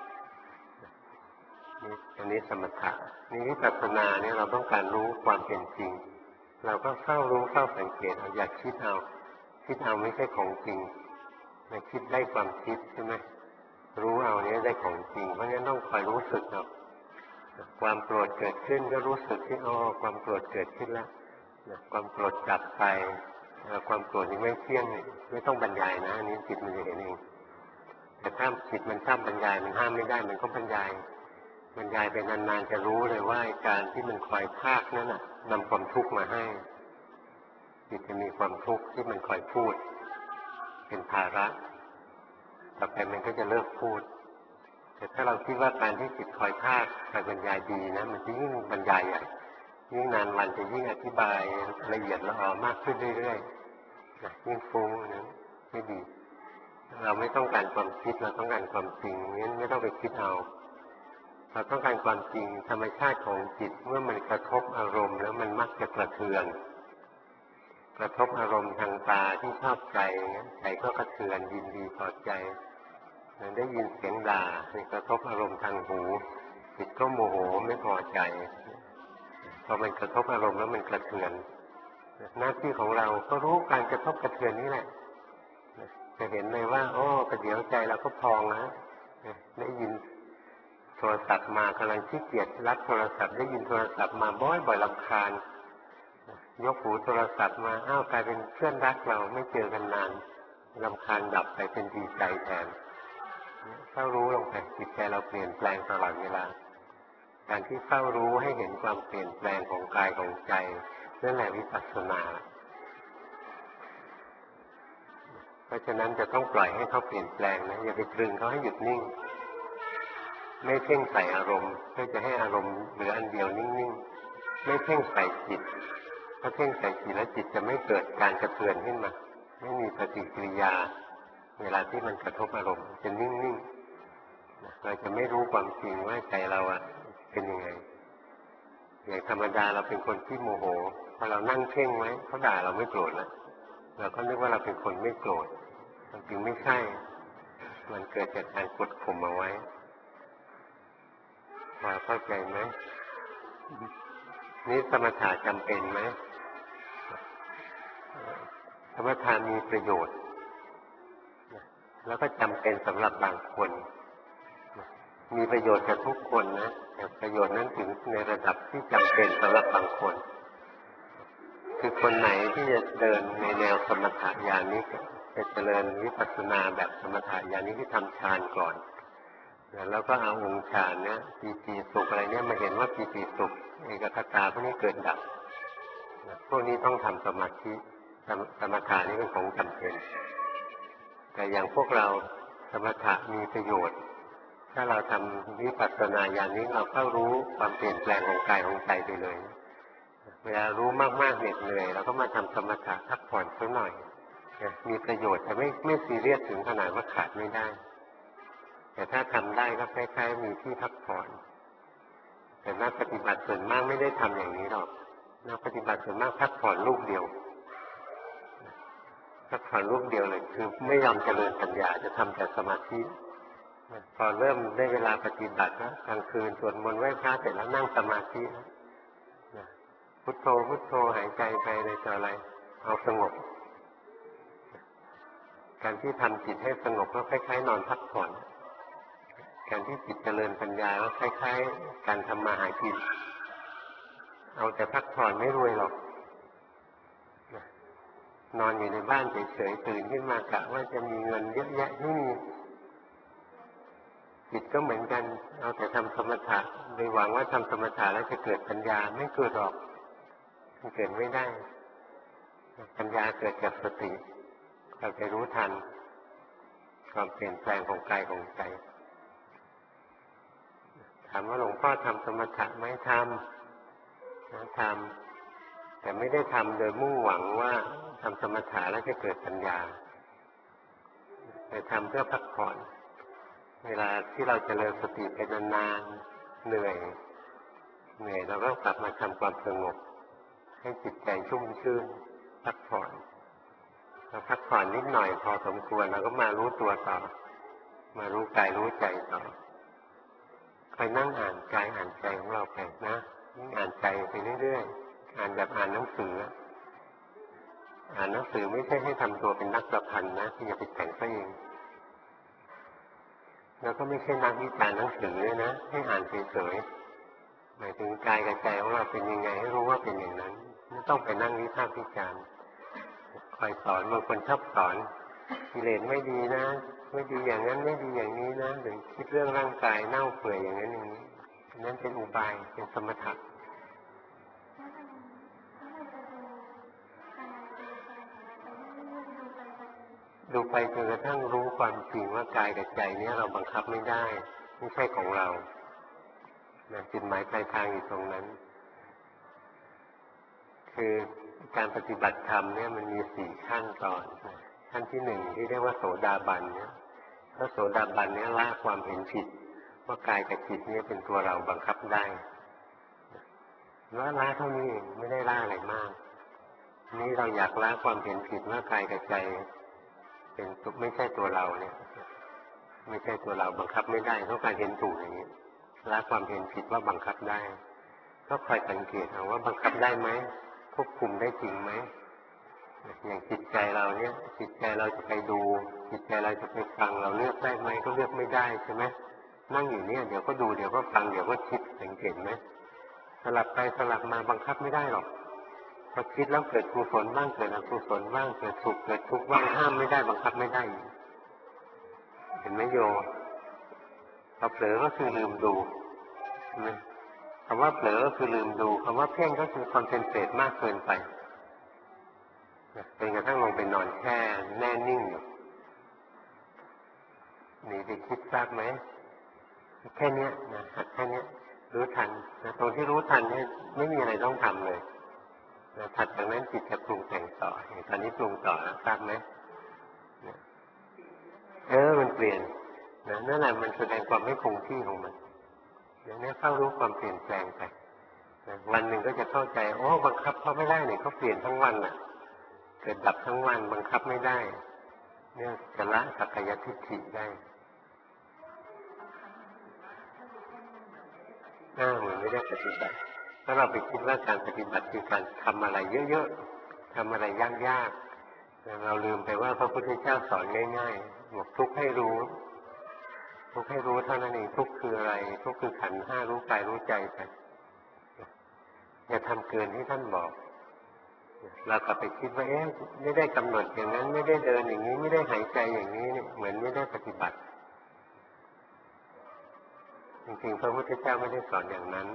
นี่อันนี้สมถะนี่วิปัสสนาเนี่ยเราต้องการรู้ความเป็นจริงเราก็เฝ้ารู้เฝ้าสังเกตเอาอย่าคิดเอาคิดเอาไม่ใช่ของจริงไม่คิดได้ความคิดใช่ไหมรู้เอาเนี่ยได้ของจริงเพราะงั้นต้องคอยรู้สึกเอาความโกรธเกิดขึ้นก็รู้สึกที่อ๋อความโกรธเกิดขึ้นแล้วความโกรธดับไปความโกรธนี้ไม่เที่ยงไม่ต้องบรรยายนะอันนี้จิตมันจะเห็นเองแต่ถ้าจิตมันชอบบรรยายมันห้ามไม่ได้มันก็บรรยายบรรยายไปนานๆจะรู้เลยว่าการที่มันคอยพากนั้นน่ะนำความทุกข์มาให้จิตจะมีความทุกข์ที่มันคอยพูดเป็นภาระต่อไปมันก็จะเลิกพูดแต่ถ้าเราคิดว่าการที่จิตคอยพากคอยบรรยายดีนะมันจะยิ่งบรรยายใหญ่ยิ่งนานวันจะยิ่งอธิบายละเอียดละออมากขึ้นเรื่อยๆนะยิ่งฟุ้งนะไม่ดีเราไม่ต้องการความคิดเราต้องการความจริงงั้นไม่ต้องไปคิดเอาเราต้องการความจริงธรรมชาติของจิตเมื่อมันกระทบอารมณ์แล้วมันมักจะกระเทือนกระทบอารมณ์ทางตาที่ชอบใจใจก็กระเทือนยินดีพอใจได้ยินเสียงด่ากระทบอารมณ์ทางหูจิตก็โมโหไม่พอใจพอมันกระทบอารมณ์แล้วมันกระเทือนหน้าที่ของเราก็รู้การกระทบกระเทือนนี่แหละจะเห็นเลยว่าโอ้ประเดี๋ยวใจเราก็พองนะได้ยินโทรศัพท์มากำลังขี้เกียจรับโทรศัพท์ได้ยินโทรศัพท์มาบ่อยบ่อยรำคาญยกหูโทรศัพท์มาอ้าวกลายเป็นเพื่อนรักเราไม่เจอกันนานรำคาญดับไปเป็นดีใจแทนเฝ้ารู้ลงไปจิตใจเราเปลี่ยนแปลงตลอดเวลาการที่เฝ้ารู้ให้เห็นความเปลี่ยนแปลงของกายของใจนั่นแหละวิปัสสนาเพราะฉะนั้นจะต้องปล่อยให้เขาเปลี่ยนแปลงนะอย่าไปตรึงเขาให้หยุดนิ่งไม่เพ่งใส่อารมณ์เพื่อจะให้อารมณ์เหลืออันเดียวนิ่งๆไม่เพ่งใส่จิตถ้าเพ่งใส่จิตแล้วจิตจะไม่เกิดการกระเทือนขึ้นมาไม่มีปฏิกิริยาเวลาที่มันกระทบอารมณ์จะนิ่งๆเราจะไม่รู้ความจริงว่าใจเราอะเป็นยังไงอย่างธรรมดาเราเป็นคนที่โมโหพอเรานั่งเพ่งไว้เขาด่าเราไม่โกรธแล้วเราก็นึกว่าเราเป็นคนไม่โกรธจริงไม่ใช่มันเกิดจากการกดข่มเอาไว้พอเข้าใจไหมนี่สมถะจำเป็นไหมสมถะมีประโยชน์แล้วก็จำเป็นสำหรับบางคนมีประโยชน์กับทุกคนนะแต่ประโยชน์นั้นถึงในระดับที่จำเป็นสำหรับบางคนคือคนไหนที่จะเดินในแนวสมถะญาณนี้จะเจริญวิปัสสนาแบบสมถะญาณนี้ที่ทำฌานก่อนแล้วก็เอาองค์ฌานเนี่ยปีติสุขอะไรเนี่ยมาเห็นว่าปีติสุขเอกคตาพวกนี้เกิดดับพวกนี้ต้องทำสมาธิสมถะนี่เป็นของจำเป็นแต่อย่างพวกเราสมถะมีประโยชน์ถ้าเราทำวิปัสสนาอย่างนี้เราก็รู้ความเปลี่ยนแปลงของกายของใจไปเลยเวลารู้มากๆเหน็ดเหนื่อยเราก็มาทำสมถะพักผ่อนสักหน่อยมีประโยชน์แต่ไม่ไม่ซีเรียสถึงขนาดว่าขาดไม่ได้แต่ถ้าทำได้ก็คล้ายๆมีที่พักผ่อนแต่นักปฏิบัติส่วนมากไม่ได้ทำอย่างนี้หรอกนักปฏิบัติส่วนมากพักผ่อนรูปเดียวพักผ่อนรูปเดียวเลยคือไม่ยอมเจริญปัญญาจะทำแต่สมาธิพอเริ่มได้เวลาปฏิบัติแล้วกลางคืนสวดมนต์ไหว้พระเสร็จแล้วนั่งสมาธิพุทโธพุทโธหายใจไปในต่ออะไรเอาสงบการที่ทำจิตให้สงบก็คล้ายๆนอนพักผ่อนการที่จิตเจริญปัญญาก็คล้ายๆการทำมาหากินเอาแต่พักผ่อนไม่รวยหรอกนอนอยู่ในบ้านเฉยๆตื่นขึ้นมากะว่าจะมีเงินเยอะแยะไม่มีจิตก็เหมือนกันเอาแต่ทำสมถะโดยหวังว่าทำสมถะแล้วจะเกิดปัญญาไม่เกิดหรอกมันเกิดไม่ได้ปัญญาเกิดจากสติเราไปรู้ทันความเปลี่ยนแปลงของกายของใจถามว่าหลวงพ่อทำสมถะไหมทำนะทำแต่ไม่ได้ทำโดยมุ่งหวังว่าทำสมถะแล้วจะเกิดปัญญาแต่ทำเพื่อพักผ่อนเวลาที่เราเจริญสติไปนานๆเหนื่อยเหนื่อยเราก็กลับมาทำความสงบให้จิตใจชุ่มชื่นพักผ่อนเราพักผ่อนนิดหน่อยพอสมควรเราก็มารู้ตัวต่อมารู้กายรู้ใจต่อคอยนั่งอ่านกายอ่านใจของเราไปนะอ่านใจไปเรื่อยๆอ่านแบบอ่านหนังสืออ่านหนังสือไม่ใช่ให้ทำตัวเป็นนักประพันธ์นะที่จะไปแต่งซะเองแล้วก็ไม่ใช่นักวิจารณ์หนังสือเลยนะให้อ่านเฉยๆหมายถึงกายกับใจของเราเป็นยังไงให้รู้ว่าเป็นอย่างนั้นไม่ต้องไปนั่งวิพากษ์วิจารณ์คอยสอนบางคนชอบสอนกิเลสไม่ดีนะไม่ดีอย่างนั้นไม่ดีอย่างนี้นะหรือคิดเรื่องร่างกายเน่าเปื่อยอย่างนั้นอย่างนี้นั่นเป็นอุบายเป็นสมถะดูไปจนกระทั่งรู้ความจริงว่ากายกับใจนี้เราบังคับไม่ได้ไม่ใช่ของเรานะจุดหมายปลายทางอยู่ตรงนั้นคือการปฏิบัติธรรมเนี่ยมันมีสี่ขั้นตอนขั้นที่หนึ่งที่เรียกว่าโสดาบันเนี่ยถ้าโสดาบันเนี่ยละความเห็นผิดว่ากายกับจิตนี้เป็นตัวเราบังคับได้ละละเท่านี้เองไม่ได้ละอะไรมากนี้เราอยากละความเห็นผิดว่ากายกับใจเป็นไม่ใช่ตัวเราเนี่ยไม่ใช่ตัวเราบังคับไม่ได้เพราะการเห็นถูกอย่างนี้ละความเห็นผิดว่าบังคับได้ก็คอยสังเกตเอาว่าบังคับได้ไหมควบคุมได้จริงไหมอย่างจิตใจเราเนี่ยจิตใจเราจะไปดูจิตใจเราจะไปฟังเราเลือกได้ไหมก็เลือกไม่ได้ใช่ไหมนั่งอยู่เนี่ยเดี๋ยวก็ดูเดี๋ยวก็ฟังเดี๋ยวก็คิดสังเกตไหมสลับไปสลับมาบังคับไม่ได้หรอกพอคิดแล้วเกิดกุศลบ้างเกิดอกุศลบ้างเกิดสุขเกิดทุกข์บ้างห้ามไม่ได้บังคับไม่ได้เห็นไหมโยพอเผลอก็คือลืมดูใช่ไหมคำว่าเผลอก็คือลืมดูคำว่าเพ่งก็คือคอนเซนเทรตมากเกินไปเป็นกระทั่งลงไปนอนแค่แน่นิ่งอยู่หนีไปคิดทราบไหมแค่นี้นะหัดแค่นี้รู้ทันนะตรงที่รู้ทันเนี่ยไม่มีอะไรต้องทำเลยนะถัดจากนั้นจิตจะปรุงแต่งต่อตอนนี้ปรุงต่อนะทราบไหมเออมันเปลี่ยนนะนั่นแหละมันแสดงความไม่คงที่ของมันอย่างนี้เข้ารู้ความเปลี่ยนแปลงไปวันหนึ่งก็จะเข้าใจโอ้บังคับเขาไม่ได้เนี่ยเขาเปลี่ยนทั้งวันน่ะเกิดดับทั้งวันบังคับไม่ได้เนี่ยจะละสักกายทิฏฐิได้น่าเหมือนไม่ได้ปฏิบัติถ้าเราไปคิดว่าการปฏิบัติคือการทำอะไรเยอะๆทำอะไรยากๆเราลืมไปว่าพระพุทธเจ้าสอนง่ายๆบอกทุกข์ให้รู้ทุกข์ให้รู้เท่านั้นเองทุกข์คืออะไรทุกข์คือขันธ์ห้ารู้กายรู้ใจไปอย่าทำเกินที่ท่านบอกเรากลับไปคิดว่าเอ๊ะไม่ได้กำหนดอย่างนั้นไม่ได้เดินอย่างนี้ไม่ได้หายใจอย่างนี้เนี่ยเหมือนไม่ได้ปฏิบัติจริงๆพระพุทธเจ้าไม่ได้สอนอย่างนั้น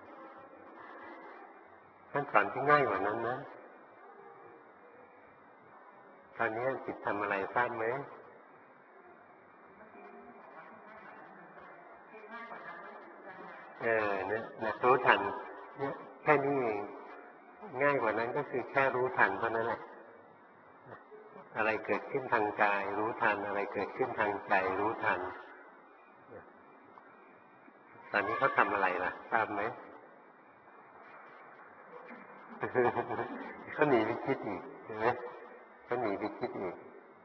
ท่านสอนที่ง่ายกว่านั้นนะตอนนี้จิตทำอะไรทราบไหมเออเนี่ยเนี่ยรู้ทันเนี่ยแค่นี้เองง่ายกว่านั้นก็คือแค่รู้ทันเท่านั้นแหละอะไรเกิดขึ้นทางกายรู้ทันอะไรเกิดขึ้นทางใจรู้ทันตอนนี้เขาทำอะไรล่ะทราบไหม เขาหนีไปคิดอีกเห็นไหมเขาหนีไปคิดอีก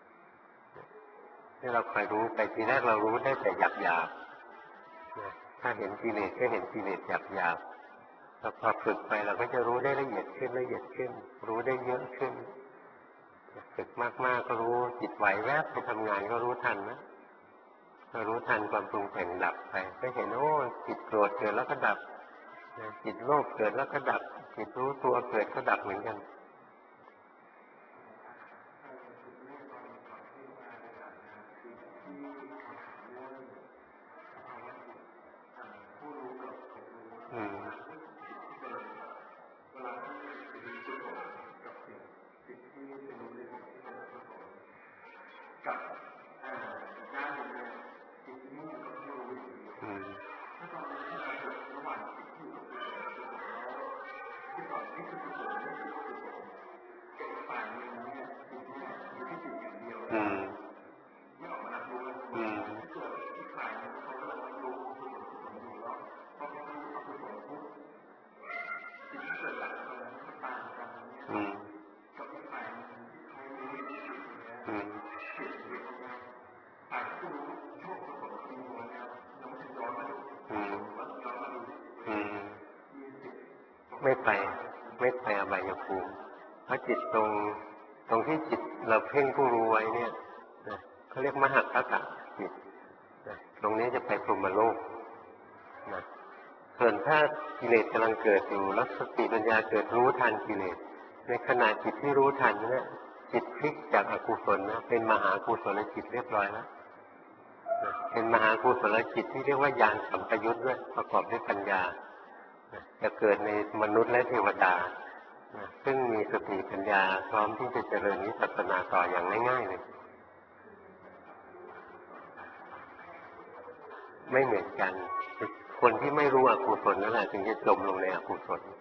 นี่เราคอยรู้ไปทีแรกเรารู้ได้แต่หยาบหยาบถ้าเห็นกิเลสก็เห็นกิเลสหยาบหยาบแล้วพอฝึกไปเราก็จะรู้ได้ละเอียดขึ้นละเอียดขึ้นรู้ได้เยอะขึ้นฝึกมากๆก็รู้จิตไหวแวบไปทำงานก็รู้ทันนะก็รู้ทันความปรุงแต่งดับไปก็เห็นโอ้จิตโกรธเกิดแล้วก็ดับจิตโลภเกิดแล้วก็ดับจิตรู้ตัวเกิดก็ดับเหมือนกันอืมกับอ่าด้านหนึ่งเนี่ยจิตที่มุ่งกับที่รู้อยู่ถ้าตอนนี้ที่เราฝึกระหว่างจิตที่อยู่กับกุศลกุศลแล้วที่ก่อนที่คือกุศลนี่คือกุศลกับอีกฝ่ายหนึ่งเนี่ยจิตเนี่ยอยู่ที่จิตอย่างเดียวไม่ออกมารับรู้เลยถ้าเกิดอีกฝ่ายหนึ่งเขาเรารับรู้กุศลกุศลอยู่แล้วพอเขารู้อกุศลปุ๊บจิตที่เกิดหลังตรงนั้นมันต่างกันเนี่ยกับอีกฝ่ายหนึ่งที่เขารู้จิตเนี่ยเกิดเหตุการณ์ฝ่ายที่รู้ช่วงกุศลจริงๆแล้วยังไม่ถึงย้อนมาดูว่าย้อนมาดูไม่ไปไม่ไปอบายภูมิเพราะจิตตรงตรงที่จิตเราเพ่งผู้รู้ไว้เนี่ยเขาเรียกมหคตจิตตรงนี้จะไปพรหมโลกนะส่วนถ้ากิเลสกำลังเกิดอยู่แล้วสติปัญญาเกิดรู้ทันกิเลสในขณะจิตที่รู้ทันเนี่ยจิตพลิกจากอกุศลนะเป็นมหากุศลจิตเรียบร้อยแล้วเป็นมหากุศลจิตที่เรียกว่าญาณสัมปยุตด้วยประกอบด้วยปัญญาจะเกิดในมนุษย์และเทวดาซึ่งมีสติปัญญาพร้อมที่จะเจริญวิปัสสนาต่ออย่างง่ายๆเลยไม่เหมือนกันคนที่ไม่รู้อกุศลนั่นแหละถึงจะจมลงในอกุศล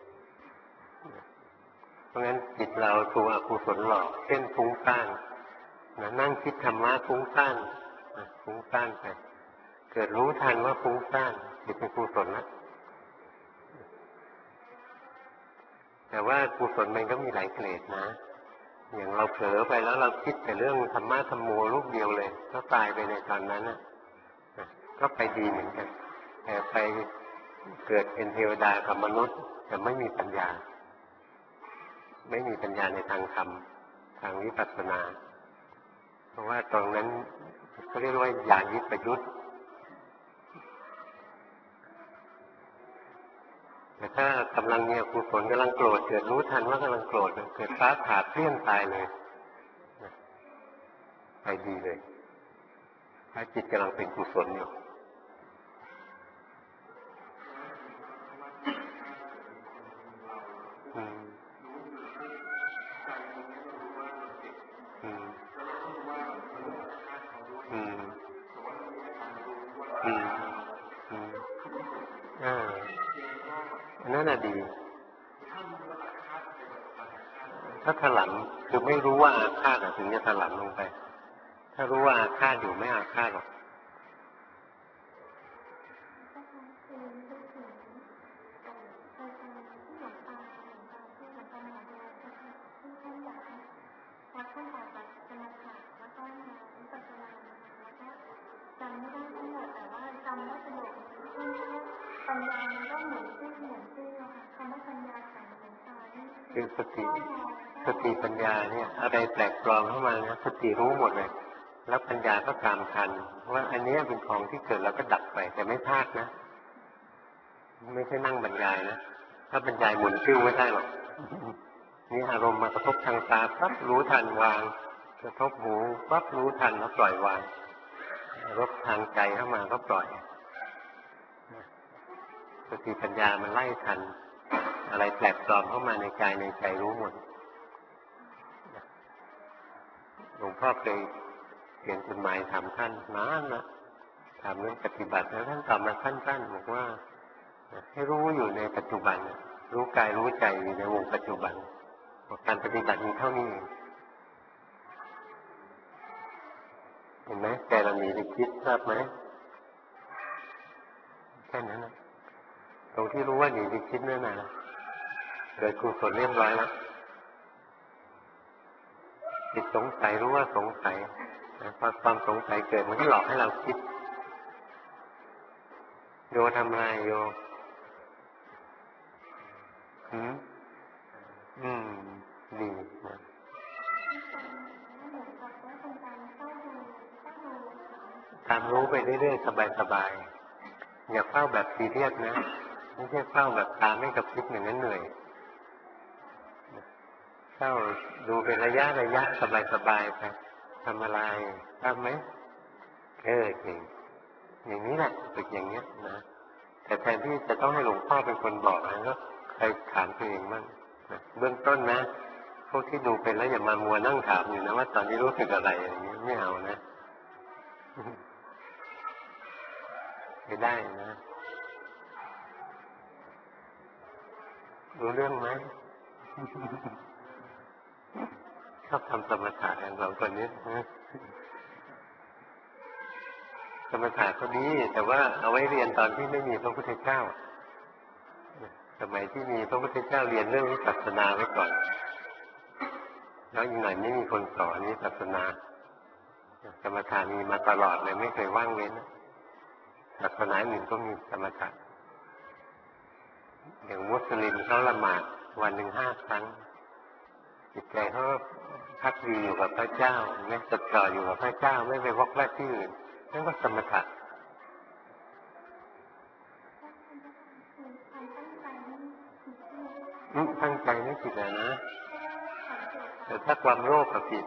เพราะงั้นจิตเราถูกอกุศลหลอกเช่นฟุ้งซ่านนะนั่งคิดธรรมะฟุ้งซ่านฟุ้งซ่านไปเกิดรู้ทันว่าฟุ้งซ่านจิตเป็นกุศลนะแต่ว่ากุศลมันก็มีหลายเกรดนะอย่างเราเผลอไปแล้วเราคิดแต่เรื่องธรรมะธรรมโมรูปเดียวเลยก็ตายไปในตอนนั้นนะก็ไปดีเหมือนกันแต่ไปเกิดเป็นเทวดากับมนุษย์แต่ไม่มีปัญญาไม่มีปัญญาในทางธรรมทางวิปัสสนาเพราะว่าตรงนั้นเขาเรียกว่าญาณวิปยุตแต่ถ้ากำลังมีอกุศลกำลังโกรธเกิดรู้ทันว่ากำลังโกรธเกิดฟ้าผ่าเปรี้ยงตายเลยไปดีเลยถ้าจิตกำลังเป็นกุศลอยู่อืมอืมอืมอืมอืมอ่านั่นน่ะดีถ้าถลำคือไม่รู้ว่าอาฆาตถึงจะถลำลงไปถ้ารู้ว่าอาฆาตอยู่ไม่อาฆาตหรอกจำไม่ได้ทั้งหมดแต่ว่าจำได้ประโยคเช่นว่าปัญญามันก็เหมือนชื่อเหมือนชื่อค่ะคำว่าปัญญาแสงเหมือนตาคือสติสติปัญญาเนี่ยอะไรแปลกปลอมเข้ามานะสติรู้หมดเลยแล้วปัญญาก็ตามทันว่าอันนี้เป็นของที่เกิดแล้วก็ดับไปแต่ไม่พลาดนะไม่ใช่นั่งบรรยายนะถ้าบรรยายหมุนติ้วไม่ได้หรอกนี่อารมณ์มากระทบทางตาปั๊บรู้ทันวางกระทบหูปั๊บรู้ทันแล้วปล่อยวางรบทางใจเข้ามาก็ปล่อยสติปัญญามันไล่ทันอะไรแปลกปลอมเข้ามาในกายในใจรู้หมดหลวงพ่อเคยเขียนจดหมายถามท่านนานนะถามเรื่องปฏิบัติแล้วท่านตอบมาสั้นๆบอกว่าให้รู้อยู่ในปัจจุบันรู้กายรู้ใจอยู่ในวงปัจจุบันการปฏิบัติมีเท่านี้เห็นไหมใจเราหนีไปคิดทราบไหมแค่นั้นนะตรงที่รู้ว่าหนีไปคิดนั่นนะเกิดกุศลเรียบร้อยแล้วจิตสงสัยรู้ว่าสงสัยพอความสงสัยเกิดมันก็หลอกให้เราคิดโยทำอะไรโยอืมอืมดีนะตามรู้ไปเรื่อยๆสบายๆอย่าเฝ้าแบบซีเรียสนะไม่ใช่เฝ้าแบบตาไม่กระพริบอย่างนั้นเหนื่อยเฝ้าดูเป็นระยะระยะสบายๆไปทำอะไรทราบไหมเออเก่งอย่างนี้แหละฝึกอย่างนี้นะแต่แทนที่จะต้องให้หลวงพ่อเป็นคนบอกนะก็ใครถามตัวเองบ้างนะเบื้องต้นนะพวกที่ดูเป็นแล้วอย่ามามัวนั่งถามอยู่นะว่าตอนนี้รู้สึกอะไรอย่างนี้ไม่เอานะไม่ได้นะรู้เรื่องไหมชอบทำสมถะกันสองคนนี้สมถะก็ดีแต่ว่าเอาไว้เรียนตอนที่ไม่มีพระพุทธเจ้าสมัยที่มีพระพุทธเจ้าเรียนเรื่องวิปัสสนาไว้ก่อนแล้วอีกหน่อยไม่มีคนสอนวิปัสสนาสมถะมีมาตลอดเลยไม่เคยว่างเว้นศาสนาหนึ่งก็มีสมถะอย่างมุสลิมเขาละหมาดวันหนึ่งห้าครั้งจิตใจเขาพักดีอยู่กับพระเจ้าไม่จดจ่ออยู่กับพระเจ้าไม่ไปวอกแวกที่อื่นนั่นก็สมถะอืมตั้งใจไม่ผิดนะนะแต่ถ้าความโลภก็ผิด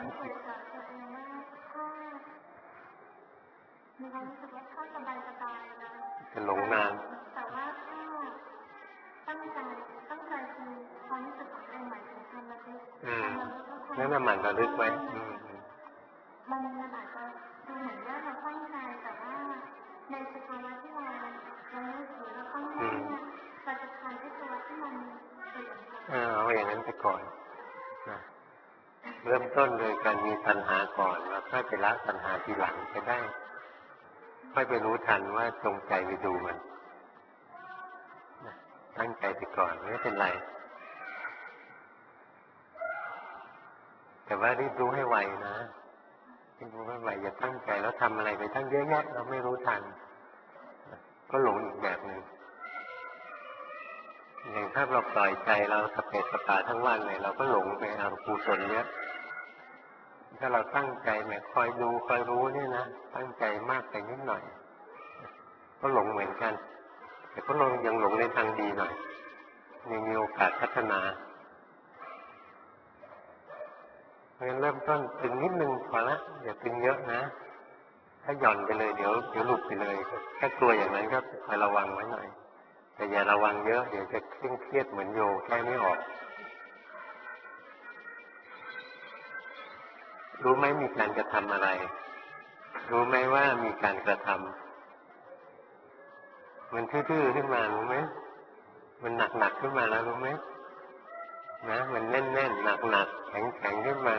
มีความรู้สึกว่าถ้าสบายสบายนะจะหลงนานแต่ว่าถ้าตั้งใจตั้งใจคือความรู้สึกของตัวเองหมายถึงทำระลึกนั่นน่ะหมั่นระลึกไว้มันมันอาจจะดูเหมือนว่าเราตั้งใจแต่ว่าในสภาวะที่เราเรารู้สึกเราตั้งใจเนี่ยเราจะทำให้ตัวที่มันเปลี่ยนไปเอาอย่างนั้นไปก่อนเริ่มต้นโดยการมีตัณหาก่อนแล้วค่อยไปละตัณหาทีหลังจะได้ค่อยไปรู้ทันว่าจงใจไปดูมันตั้งใจไปก่อนไม่เป็นไรแต่ว่ารีบรู้ให้ไวนะรีบรู้ให้ไวอย่าตั้งใจแล้วทำอะไรไปตั้งเยอะแยะเราไม่รู้ทันก็หลงอีกแบบหนึ่งอย่างถ้าเราปล่อยใจเราสเปสสปาทั้งวันเลยเราก็หลงไปเอากุศลเยอะถ้าเราตั้งใจแหมคอยดูคอยรู้เนี่ยนะตั้งใจมากไปนิดหน่อยก็หลงเหมือนกันแต่ก็ลงยังหลงในทางดีหน่อยยังมีโอกาสพัฒนาเพราะฉะนั้นเริ่มต้นตึงนิดนึงพอละอย่าตึงเยอะนะถ้าหย่อนไปเลยเดี๋ยวเดี๋ยวหลุดไปเลยแค่กลัวอย่างนั้นก็คอยระวังไว้หน่อยแต่อย่าระวังเยอะเดี๋ยวจะเคร่งเครียดเหมือนโยแก้ไม่ออกรู้ไหมมีการกระทำอะไรรู้ไหมว่ามีการกระทำมันทื่อๆขึ้นมารู้ไหมมันหนักๆขึ้นมาแล้วรู้ไหมนะมันแน่นๆหนักๆแข็งๆขึ้นมา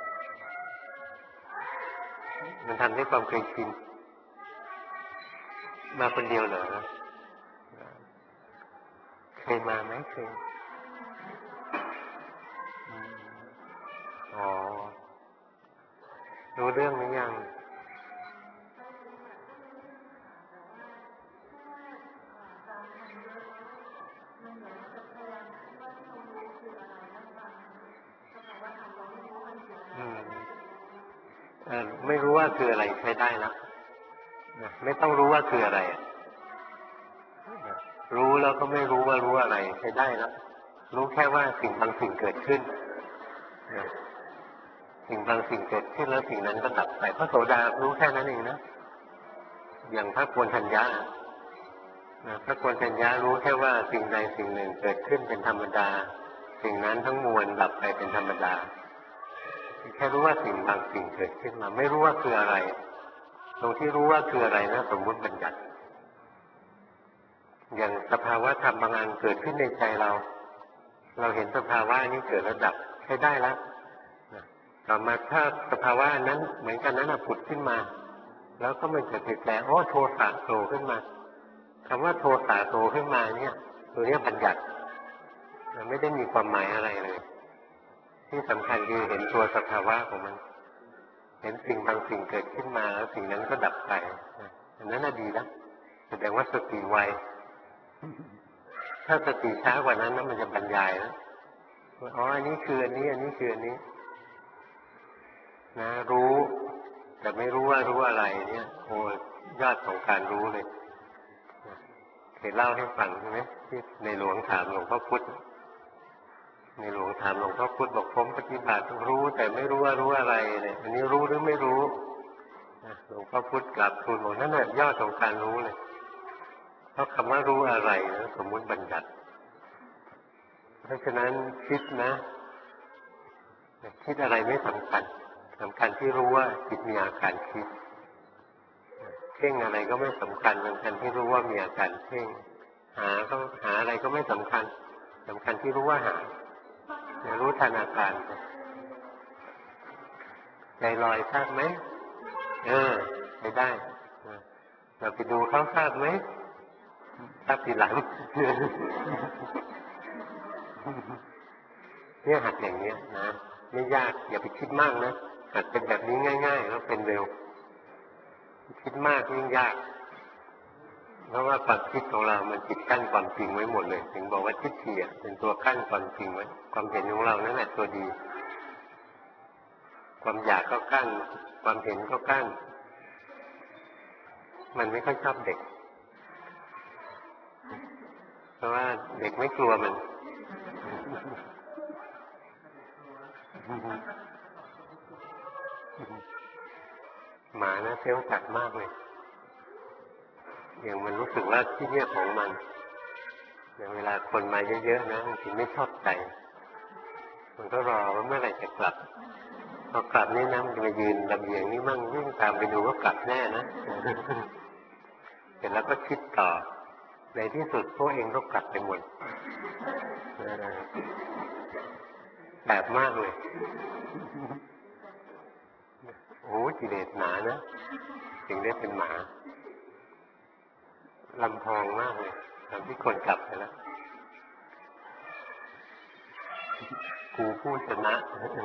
มันทำด้วยความเคยชินมาคนเดียวเหรอเคยมาไหมเคยอ๋อรู้เรื่องหรือยังไม่รู้ว่าคืออะไรใช้ได้แล้วไม่ต้องรู้ว่าคืออะไรรู้แล้วก็ไม่รู้ว่ารู้อะไรใช้ได้แล้วรู้แค่ว่าสิ่งบางสิ่งเกิดขึ้นสิ่งบางสิ่งเกิดขึ้นแล้วสิ่งนั้นก็ดับไปพระโสดารู้แค่นั้นเองนะอย่างพระโกณทัญญาพระโกณทัญญารู้แค่ว่าสิ่งใดสิ่งหนึ่งเกิดขึ้นเป็นธรรมดาสิ่งนั้นทั้งมวลดับไปเป็นธรรมดาแค่รู้ว่าสิ่งบางสิ่งเกิดขึ้นมาไม่รู้ว่าคืออะไรตรงที่รู้ว่าคืออะไรนะสมมุติบัญญัติอย่างสภาวะธรรมบางอันเกิดขึ้นในใจเราเราเห็นสภาวะนี้เกิดแล้วดับใช้ได้แล้วต่อมาถ้าสภาวะนั้นเหมือนกันนั้นผุดขึ้นมาแล้วก็มันเกิดเปลี่ยนแปลงโอ้โทสะโผล่ขึ้นมาคำว่าโทสะโผล่ขึ้นมาเนี่ยตัวนี้บัญญัติมันไม่ได้มีความหมายอะไรเลยที่สำคัญคือเห็นตัวสภาวะของมันเห็นสิ่งบางสิ่งเกิดขึ้นมาแล้วสิ่งนั้นก็ดับไปอันนั้นน่ะดีแล้วแสดงว่าสติไวถ้าสติช้ากว่านั้นนั้นมันจะบรรยายแล้วอ๋ออันนี้คืออันนี้อันนี้คืออันนี้นะรู้แต่ไม่รู้ว่ารู้อะไรเนี่ยโอ้ยอดของการรู้เลยเคยเล่าให้ฟังใช่ไหมที่ในหลวงถามหลวงพ่อพุธในหลวงถามหลวงพ่อพุธบอกผมปฏิบัติรู้แต่ไม่รู้ว่ารู้อะไรเนี่ยอันนี้รู้หรือไม่รู้หลวงพ่อพุธกลับทูลบอกนั่นแหละยอดของการรู้เลยเพราะคำว่ารู้อะไรนะสมมุติบัญญัติเพราะฉะนั้นคิดนะคิดอะไรไม่สำคัญสำคัญที่รู้ว่าจิตมีอาการคิดเพ่งอะไรก็ไม่สำคัญสำคัญที่รู้ว่ามีอาการเพ่งหาก็หาอะไรก็ไม่สำคัญสำคัญที่รู้ว่าหารู้ทันอาการใจลอยทราบไหมเออไปได้เราไปดูเขาทราบไหมทราบทีหลังเนี่ยหัดอย่างนี้นะไม่ยากอย่าไปคิดมากนะหัดเป็นแบบนี้ง่ายๆแล้วเป็นเร็วคิดมากยิ่งยากเพราะว่าความคิดของเรามันปิดกั้นความจริงไว้หมดเลยถึงบอกว่าทิฏฐิเป็นตัวกั้นความจริงไว้ความเห็นของเรานั่นแหละตัวดีความอยากก็กั้นความเห็นก็กั้นมันไม่ค่อยชอบเด็กเพราะว่าเด็กไม่กลัวมันหมานะเซลล์จัดมากเลยอย่างมันรู้สึกว่าที่เนี่ยของมันอย่างเวลาคนมาเยอะๆนะบางทีไม่ชอบใจมันก็รอว่าเมื่อไหร่จะกลับพอกลับนี่นะมันจะมายืนระเบียงนี่มั่งวิ่งตามไปดูว่ากลับแน่นะเสร็จแล้วก็คิดต่อในที่สุดพวกเองก็กลับไปหมดแบบมากเลยโอ้กิเลสหนานะถึงได้เป็นหมาลำพองมากเลยตอนที่คนกลับไปแล้วกูผู้ชนะ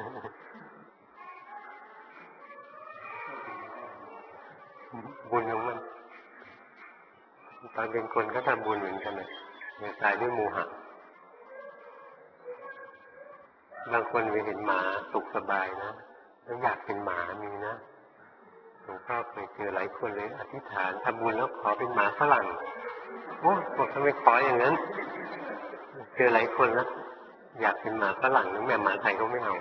บุญของมันตอนเป็นคนก็ทำบุญเหมือนกันเลยเนี่ยตายด้วยโมหะบางคนไปเห็นหมาสุขสบายนะแล้วอยากเป็นหมามีนะหลวงพ่อเคยเจอหลายคนเลยอธิษฐานทำบุญแล้วขอเป็นหมาฝรั่งโอ้บอกทำไมขออย่างนั้นเจอหลายคนนะอยากเป็นหมาฝรั่งนึกแม่หมาไทยก็ไม่เอา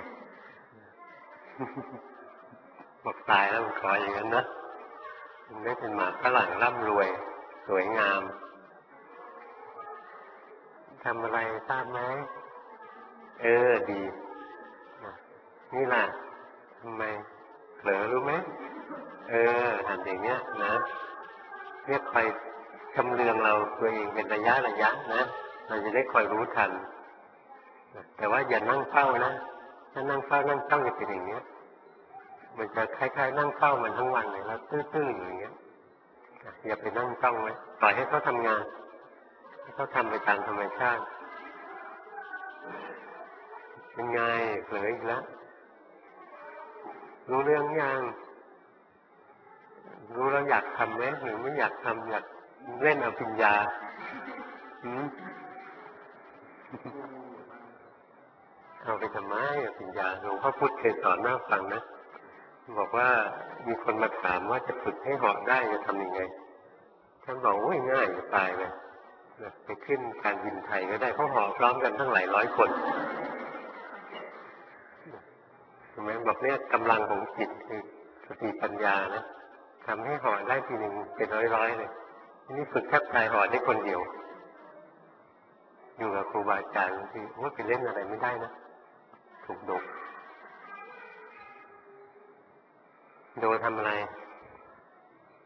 บอกตายแล้วขออย่างนั้นนะมันได้เป็นหมาฝรั่งร่ำรวยสวยงามทำอะไรทราบไหมเออดีนี่ล่ะทำไมเผลอรู้ไหมเออหันอย่างเนี้ยนะเรียกคอยชำเลืองเราตัวเองเป็นระยะระยะนะเราจะได้คอยรู้ทันแต่ว่าอย่านั่งเฝ้านะถ้านั่งเฝ้านั่งจ้องจะเป็นอย่างเนี้ยมันจะคล้ายๆนั่งเฝ้ามันทั้งวันเลยแล้วตื้อๆอย่างเงี้ยอย่าไปนั่งจ้องไว้ปล่อยให้เขาทำงานให้เขาทำไปตามธรรมชาติเป็นไงเผลออีกแล้วรู้เรื่องยังรู้แล้วอยากทำไหมหรือไม่อยากทำอยากเล่นอภิญญาหืมเอาไปทำไมอภิญญาหลวงพ่อพุธเคยสอนน่าฟังนะบอกว่ามีคนมาถามว่าจะฝึกให้เหาะได้จะทำยังไงท่านบอกโอ้ยง่ายจะตายเลยไปขึ้นการบินไทยก็ได้เขาเหาะพร้อมกันทั้งหลายร้อยคนใช่ไหมบอกเนี่ยกำลังของจิตคือสติปัญญานะทำให้เหาะได้ทีหนึ่งเป็นร้อยๆเลยนี่ฝึกแทบตายเหาะได้คนเดียวอยู่กับครูบาอาจารย์ที่ว่าไปเล่นอะไรไม่ได้นะถูกดุโดทำอะไร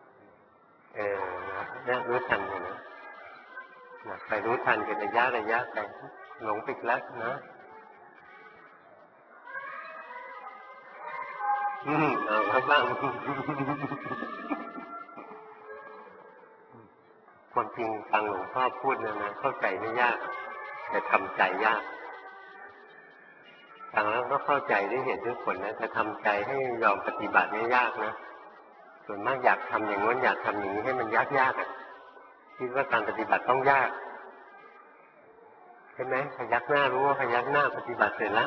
เออเนี่ยรู้ทันเลยนะนะไปรู้ทันเป็นระยะระยะไปหลงไปแล้วนะอืมเอาครับบ้างความจริงฟังหลวงพ่อพูดนะนะเข้าใจไม่ยากแต่ทำใจยากฟังแล้วก็เข้าใจได้เห็นด้วยผลนะแต่ทำใจให้ยอมปฏิบัติไม่ยากนะส่วนมากอยากทำอย่างนั้นอยากทำอย่างนี้ให้มันยากยากอ่ะคิดว่าการปฏิบัติต้องยากใช่ไหมพยักหน้ารู้ว่าพยักหน้าปฏิบัติเสร็จแล้ว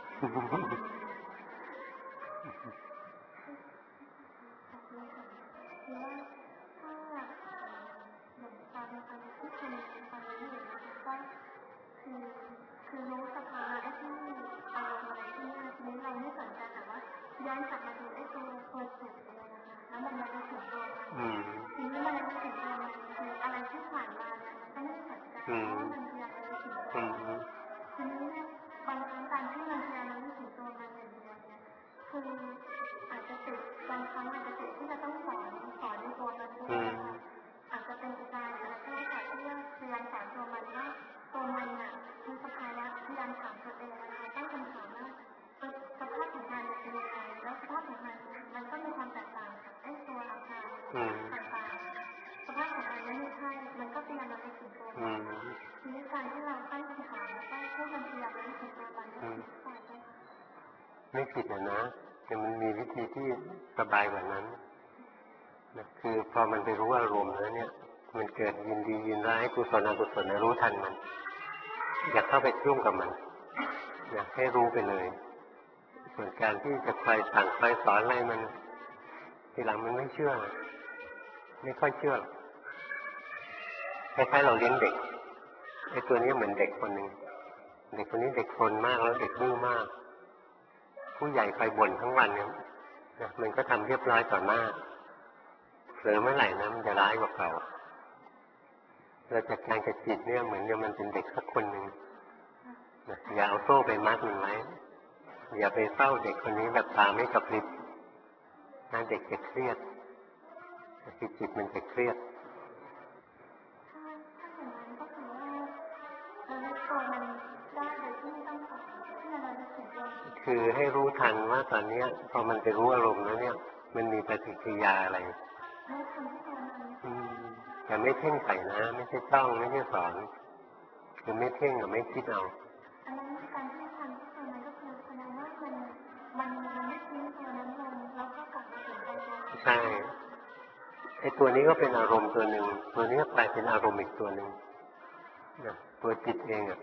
คือรู้สภาวะไอ้ที่อารมณ์อะไรที่นี่ทีนี้เราไม่สนใจแต่ว่าย้อนกลับมาดูไอ้ตัวตัวสุขเลยนะคะแล้วมันมาถึงตัวมันทีนี้มันมาถึงตัวมันคืออะไรที่ผ่านมาเนี่ยมันก็ไม่สนใจเพราะว่ามันพยายามจะถึงตัวทีนี้เนี่ยบางครั้งการที่มันพยายามจะถึงตัวมันอย่างเดียวเนี่ยคืออาจจะติดบางครั้งอาจจะติดที่จะต้องสอนสอนในตัวมันด้วยอาจจะเป็นการอะไรก็ได้ที่ว่าพยายามสอนตัวมันว่าตัวมันน่ะมีสภาวะพยายามถามตัวเองนะคะตั้งคำถามว่าสภาพของมันเป็นยังไงแล้วสภาพของมันมันก็มีความแตกต่างกับไอ้ตัวอาการต่างๆสภาพของมันนั้นไม่ใช่มันก็พยายามมาในถึงตัวมันทีนี้การที่เราตั้งคำถามแล้วก็ให้มันพยายามมาในถึงตัวมันก็ผิดไปไม่ผิดนะนะแต่มันมีวิธีที่สบายกว่านั้นนะคือพอมันไปรู้อารมณ์แล้วเนี่ยมันเกิดยินดียินร้ายกุศลอกุศลนะรู้ทันมันอย่าเข้าไปยุ่งกับมันอยากให้รู้ไปเลยส่วนการที่จะคอยสั่งคอยสอนอะไรมันทีหลังมันไม่เชื่อไม่ค่อยเชื่อคล้ายๆเราเลี้ยงเด็กไอ้ตัวนี้เหมือนเด็กคนหนึ่งเด็กคนนี้เด็กซนมากแล้วเด็กดื้อมากผู้ใหญ่คอยบ่นทั้งวันเนี่ยนะมันก็ทำเรียบร้อยต่อหน้าเผลอเมื่อไหร่นะมันจะร้ายกว่าเก่าเราจัดการกับจิตเนี่ยเหมือนกับมันเป็นเด็กสักคนหนึ่งนะอย่าเอาโซ่ไปมัดมันไว้อย่าไปเฝ้าเด็กคนนี้แบบตาไม่กระพริบนั่นเด็กจะเครียดคือจิตมันจะเครียดคือให้รู้ทันว่าตอนนี้พอมันไปรู้อารมณ์แล้วเนี่ยมันมีปฏิกิริยาอะไรแต่ไม่เพ่งใส่นะไม่ใช่ต้องไม่ใช่สอนคือไม่เพ่งกับไม่คิดเอาอันนั้นการที่ทำที่ทำนั้นก็คือแสดงว่ามันมันมันไม่ทิ้งตัวนั้นลงแล้วก็กลับมาถึงตัวใช่ไอ้ตัวนี้ก็เป็นอารมณ์ตัวหนึ่งตัวนี้ก็กลายเป็นอารมณ์อีกตัวหนึ่งนะตัวจิตเองอ่ะ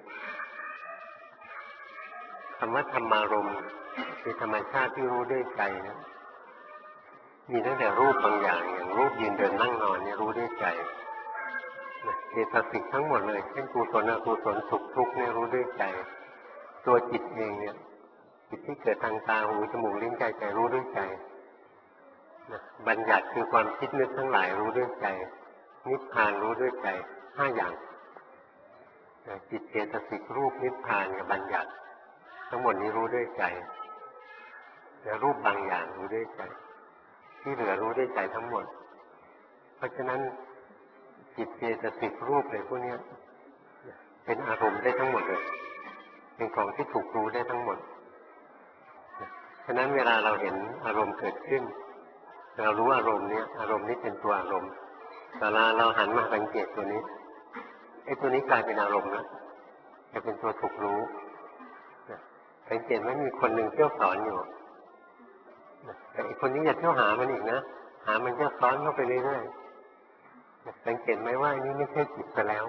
คำว่าธรรมารมณ์คือธรรมชาติที่รู้ด้วยใจนะมีตั้งแต่รูปบางอย่างอย่างรูปยืนเดินนั่งนอนเนี่ยรู้ด้วยใจเจตสิกทั้งหมดเลยเช่นกุศลอกุศลสุขทุกข์เนี่ยรู้ด้วยใจตัวจิตเองเนี่ยจิตที่เกิดทางตาหูจมูกลิ้นกายใจรู้ด้วยใจนะบัญญัติคือความคิดนึกทั้งหลายรู้ด้วยใจนิพพานรู้ด้วยใจห้าอย่างนะจิตเจตสิกรูปนิพพานกับบัญญัติทั้งหมดนี้รู้ด้วยใจแต่รูปบางอย่างรู้ด้วยใจที่เหลือรู้ด้วยใจทั้งหมดเพราะฉะนั้นจิตเจตสิกรูปอะไรพวกนี้เป็นอารมณ์ได้ทั้งหมดเลยเป็นของที่ถูกรู้ได้ทั้งหมดฉะนั้นเวลาเราเห็นอารมณ์เกิดขึ้นเรารู้อารมณ์นี้อารมณ์นี้เป็นตัวอารมณ์เวลาเราหันมาสังเกตตัวนี้ไอ้ตัวนี้กลายเป็นอารมณ์แล้วจะเป็นตัวถูกรู้สังเกตว่ามีคนหนึ่งเที่ยวสอนอยู่แต่อีกคนนี้อย่าเที่ยวหามันอีกนะหามันก็ซ้อนเข้าไปเรื่อยๆสังเกตไหมว่านี่ไม่ใช่จิตไปแล้ว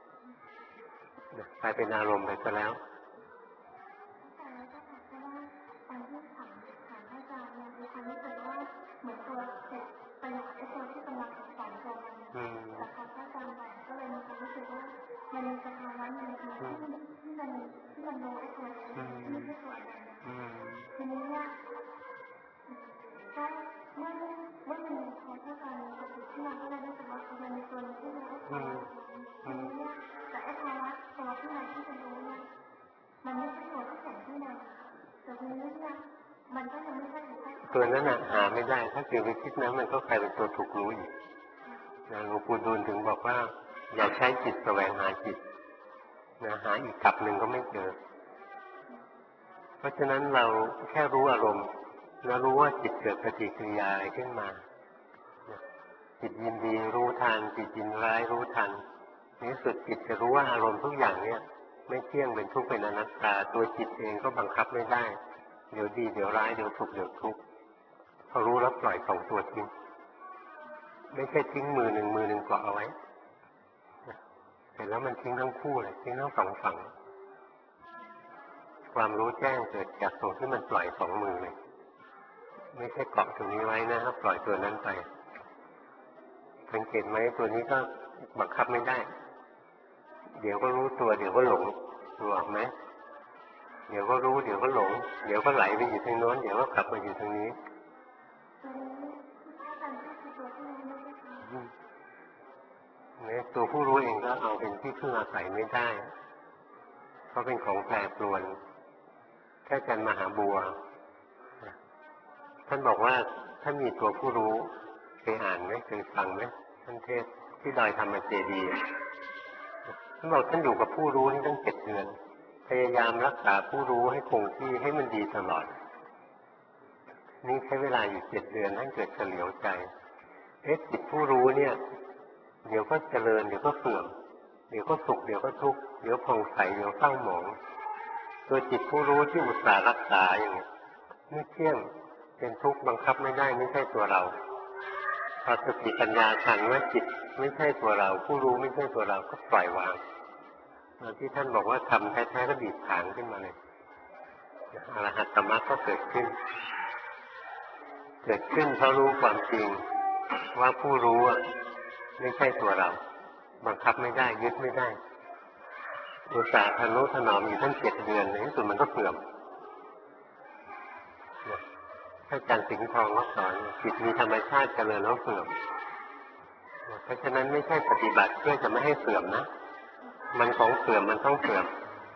กลายเป็นอารมณ์ไปซะแล้วเหมือนตัวเสร็จไปหาไอ้ตัวที่กำลังสอนตัวมันแต่พอถ้าจำไว้ก็เลยมีความรู้สึกว่ามันมีสภาวะหนึ่งที่ที่มันที่มันรู้ไอ้ตัวนี้ที่ไม่ใช่ตัวนั้นทีนี้เนี่ยก็เมื่อเมื่อมีพอถ้าการปฏิที่มันก็เลยรู้สึกว่ามันมีตัวที่รู้ไอ้ตัวนั้นทีนี้เนี่ยแต่ไอ้ภาวะตัวที่มันที่จะรู้เนี่ยมันไม่ใช่ตัวที่แข็งที่มันแต่ทีนี้เนี่ยมันก็ยังไม่ใช่ตัวนั้นน่ะหาไม่ได้ถ้าเกิดไปคิดนะมันก็กลายเป็นตัวถูกรู้อีกหลวงปู่ดูลถึงบอกว่าอย่าใช้จิตแสวงหาจิตนะหาอีกกลับหนึ่งก็ไม่เจอเพราะฉะนั้นเราแค่รู้อารมณ์แล้วรู้ว่าจิตเกิดปฏิกิริยาอะไรขึ้นมาจิตยินดีรู้ทันจิตยินร้ายรู้ทันในที่สุดจิตจะรู้ว่าอารมณ์ทุกอย่างเนี่ยไม่เที่ยงเป็นทุกข์เป็นอนัตตาตัวจิตเองก็บังคับไม่ได้เดี๋ยวดีเดี๋ยวร้ายเดี๋ยวสุขเดี๋ยวทุกข์พอรู้แล้วปล่อยสองตัวทิ้งไม่ใช่ทิ้งมือหนึ่งมือหนึ่งเกาะเอาไว้เสร็จแล้วมันทิ้งทั้งคู่เลยทิ้งทั้งสองฝั่งความรู้แจ้งเกิดจากตรงที่มันปล่อยสองมือเลยไม่ใช่เกาะตรงนี้ไว้นะครับปล่อยตัวนั้นไปสังเกตไหมตัวนี้ก็บังคับไม่ได้เดี๋ยวก็รู้ตัวเดี๋ยวก็หลงรู้ออกไหมเดี๋ยวก็รู้เดี๋ยวก็หลงเดี๋ยวก็ไหลไปอยู่ทางโน้นเดี๋ยวก็กลับมาอยู่ทางนี้เนี่ยตัวผู้รู้เองก็เอาเป็นที่พึ่งอาศัยไม่ได้เพราะเป็นของแปรปรวนแค่อาจารย์มหาบัวท่านบอกว่าท่านมีตัวผู้รู้เคยอ่านไหมเคยฟังไหมท่านเทศที่ดอยธรรมเจดีย์ท่านบอกท่านอยู่กับผู้รู้นี่ตั้งเจ็ดเดือนพยายามรักษาผู้รู้ให้คงที่ให้มันดีตลอดนี่ใช้เวลาอยู่เจ็ดเดือนท่านเกิดเฉลียวใจเอ๊ะจิตผู้รู้เนี่ยเดี๋ยวก็เจริญเดี๋ยวก็เสื่อมเดี๋ยวก็สุขเดี๋ยวก็ทุกข์เดี๋ยวผ่องใสเดี๋ยวเศร้าหมองตัวจิตผู้รู้ที่อุตส่าห์รักษาอย่างนี้ไม่เที่ยงเป็นทุกข์บังคับไม่ได้ไม่ใช่ตัวเราพอสติปัญญาทันว่าจิตไม่ใช่ตัวเราผู้รู้ไม่ใช่ตัวเราก็ปล่อยวางที่ท่านบอกว่าทำแท้ๆก็บีบฐานขึ้นมาเลยอรหัตตมรรคก็เกิดขึ้นเกิดขึ้นเพราะรู้ความจริงว่าผู้รู้ไม่ใช่ตัวเราบังคับไม่ได้ยึดไม่ได้อุตส่าห์ทนุถนอมอยู่ทั้งเจ็ดเดือนในที่สุดมันก็เสื่อมถ้าอาจารย์สิงห์ทองก็สอนจิตมีธรรมชาติเจริญแล้วเสื่อมเพราะฉะนั้นไม่ใช่ปฏิบัติเพื่อจะไม่ให้เสื่อมนะมันของเสื่อมมันต้องเสื่อม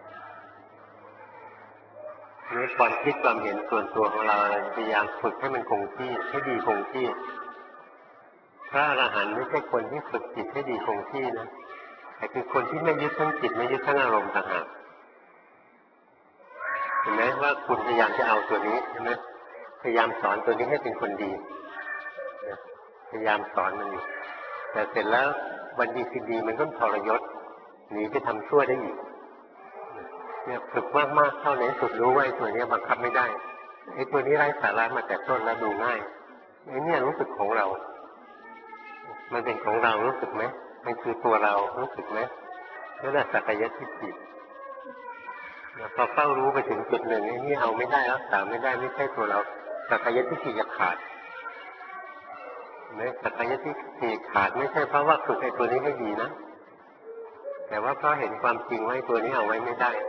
นี่ความคิดความเห็นส่วนตัวของเราพยายามฝึกให้มันคงที่ให้ดีคงที่พระอรหันต์ไม่ใช่คนที่ฝึกจิตให้ดีคงที่นะแต่คือคนที่ไม่ยึดทั้งจิตไม่ยึดทั้งอารมณ์ต่างหากเห็นไหมว่าคุณพยายามจะเอาตัวนี้ใช่ไหมพยายามสอนตัวนี้ให้เป็นคนดีพยายามสอนมันอยู่แต่เสร็จแล้ววันดีคืนดีมันก็ทรยศหนีไปทำชั่วได้อีกเนี่ยฝึกมากๆเข้าในสุดรู้ว่าไอ้ตัวนี้บังคับไม่ได้ไอ้ตัวนี้ไร้สาระมาแต่ต้นแล้วดูง่ายไอ้เนี่ยรู้สึกของเรามันเป็นของเรารู้สึกไหมมันคือตัวเรารู้สึกไหมนั่นแหละสักยทิฏฐิพอเฝ้ารู้ไปถึงจุดหนึ่งไอ้นี่เอาไม่ได้รักษาไม่ได้ไม่ใช่ตัวเราสักยทิฏฐิจะขาดเนี่ยสักยทิฏฐิขาดไม่ใช่เพราะว่าฝึกไอ้ตัวนี้ให้ดีนะแต่ว่าเพราะเห็นความจริงไว้ตัวนี้เอาไว้ไม่ได้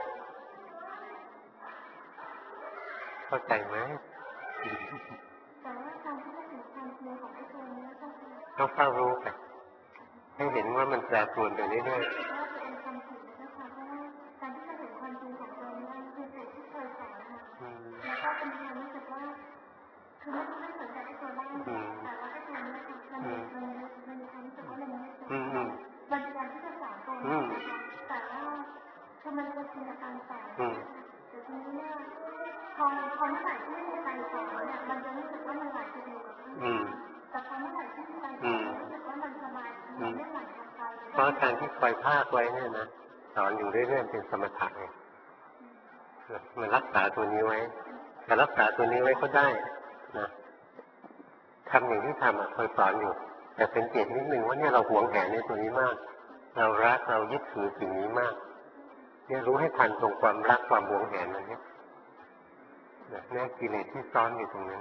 เข้าใจไหมแต่ว่าการที่จะถึงความจริงของไอ้ตัวนี้ก็คือต้องเฝ้ารู้ไปให้เห็นว่ามันแปรปรวนไปเรื่อยๆว่าตัวเองทำผิดนะคะเพราะว่าการที่จะเห็นความจริงของตัวนี้คือสิ่งที่เคยสอนค่ะแล้วก็เป็นความรู้สึกว่าคือไม่ไม่สนใจไอ้ตัวบ้างแต่ว่าไอ้ตัวนี้ค่ะมันมันมันมีความรู้สึกว่ามันไม่ใช่มันเป็นการที่จะสอนตัวนี้นะคะแต่ว่าคือมันเป็นจินตนาการสอนแต่ทีนี้เนี่ยพอพอเมื่อไหร่ที่ไม่มีการสอนเนี่ยมันจะรู้สึกว่ามันไหลไปอยู่กับที่แต่พอเมื่อไหร่ที่มีการสอนรู้สึกว่ามันสบายมันไม่ไหลทางใจเพราะการที่คอยภาคไว้เนี่ยนะสอนอยู่เรื่อยๆเป็นสมถะไงมันรักษาตัวนี้ไว้แต่รักษาตัวนี้ไว้ก็ได้นะทำอย่างที่ทำอ่ะคอยสอนอยู่แต่เป็นเกตนิดนึงว่าเนี่ยเราหวงแหนในตัวนี้มากเรารักเรายึดถือสิ่งนี้มากเนี่ยรู้ให้ทันตรงความรักความหวงแหนนั่นเนี่ยนี่กิเลสที่ซ้อนอยู่ตรงนั้น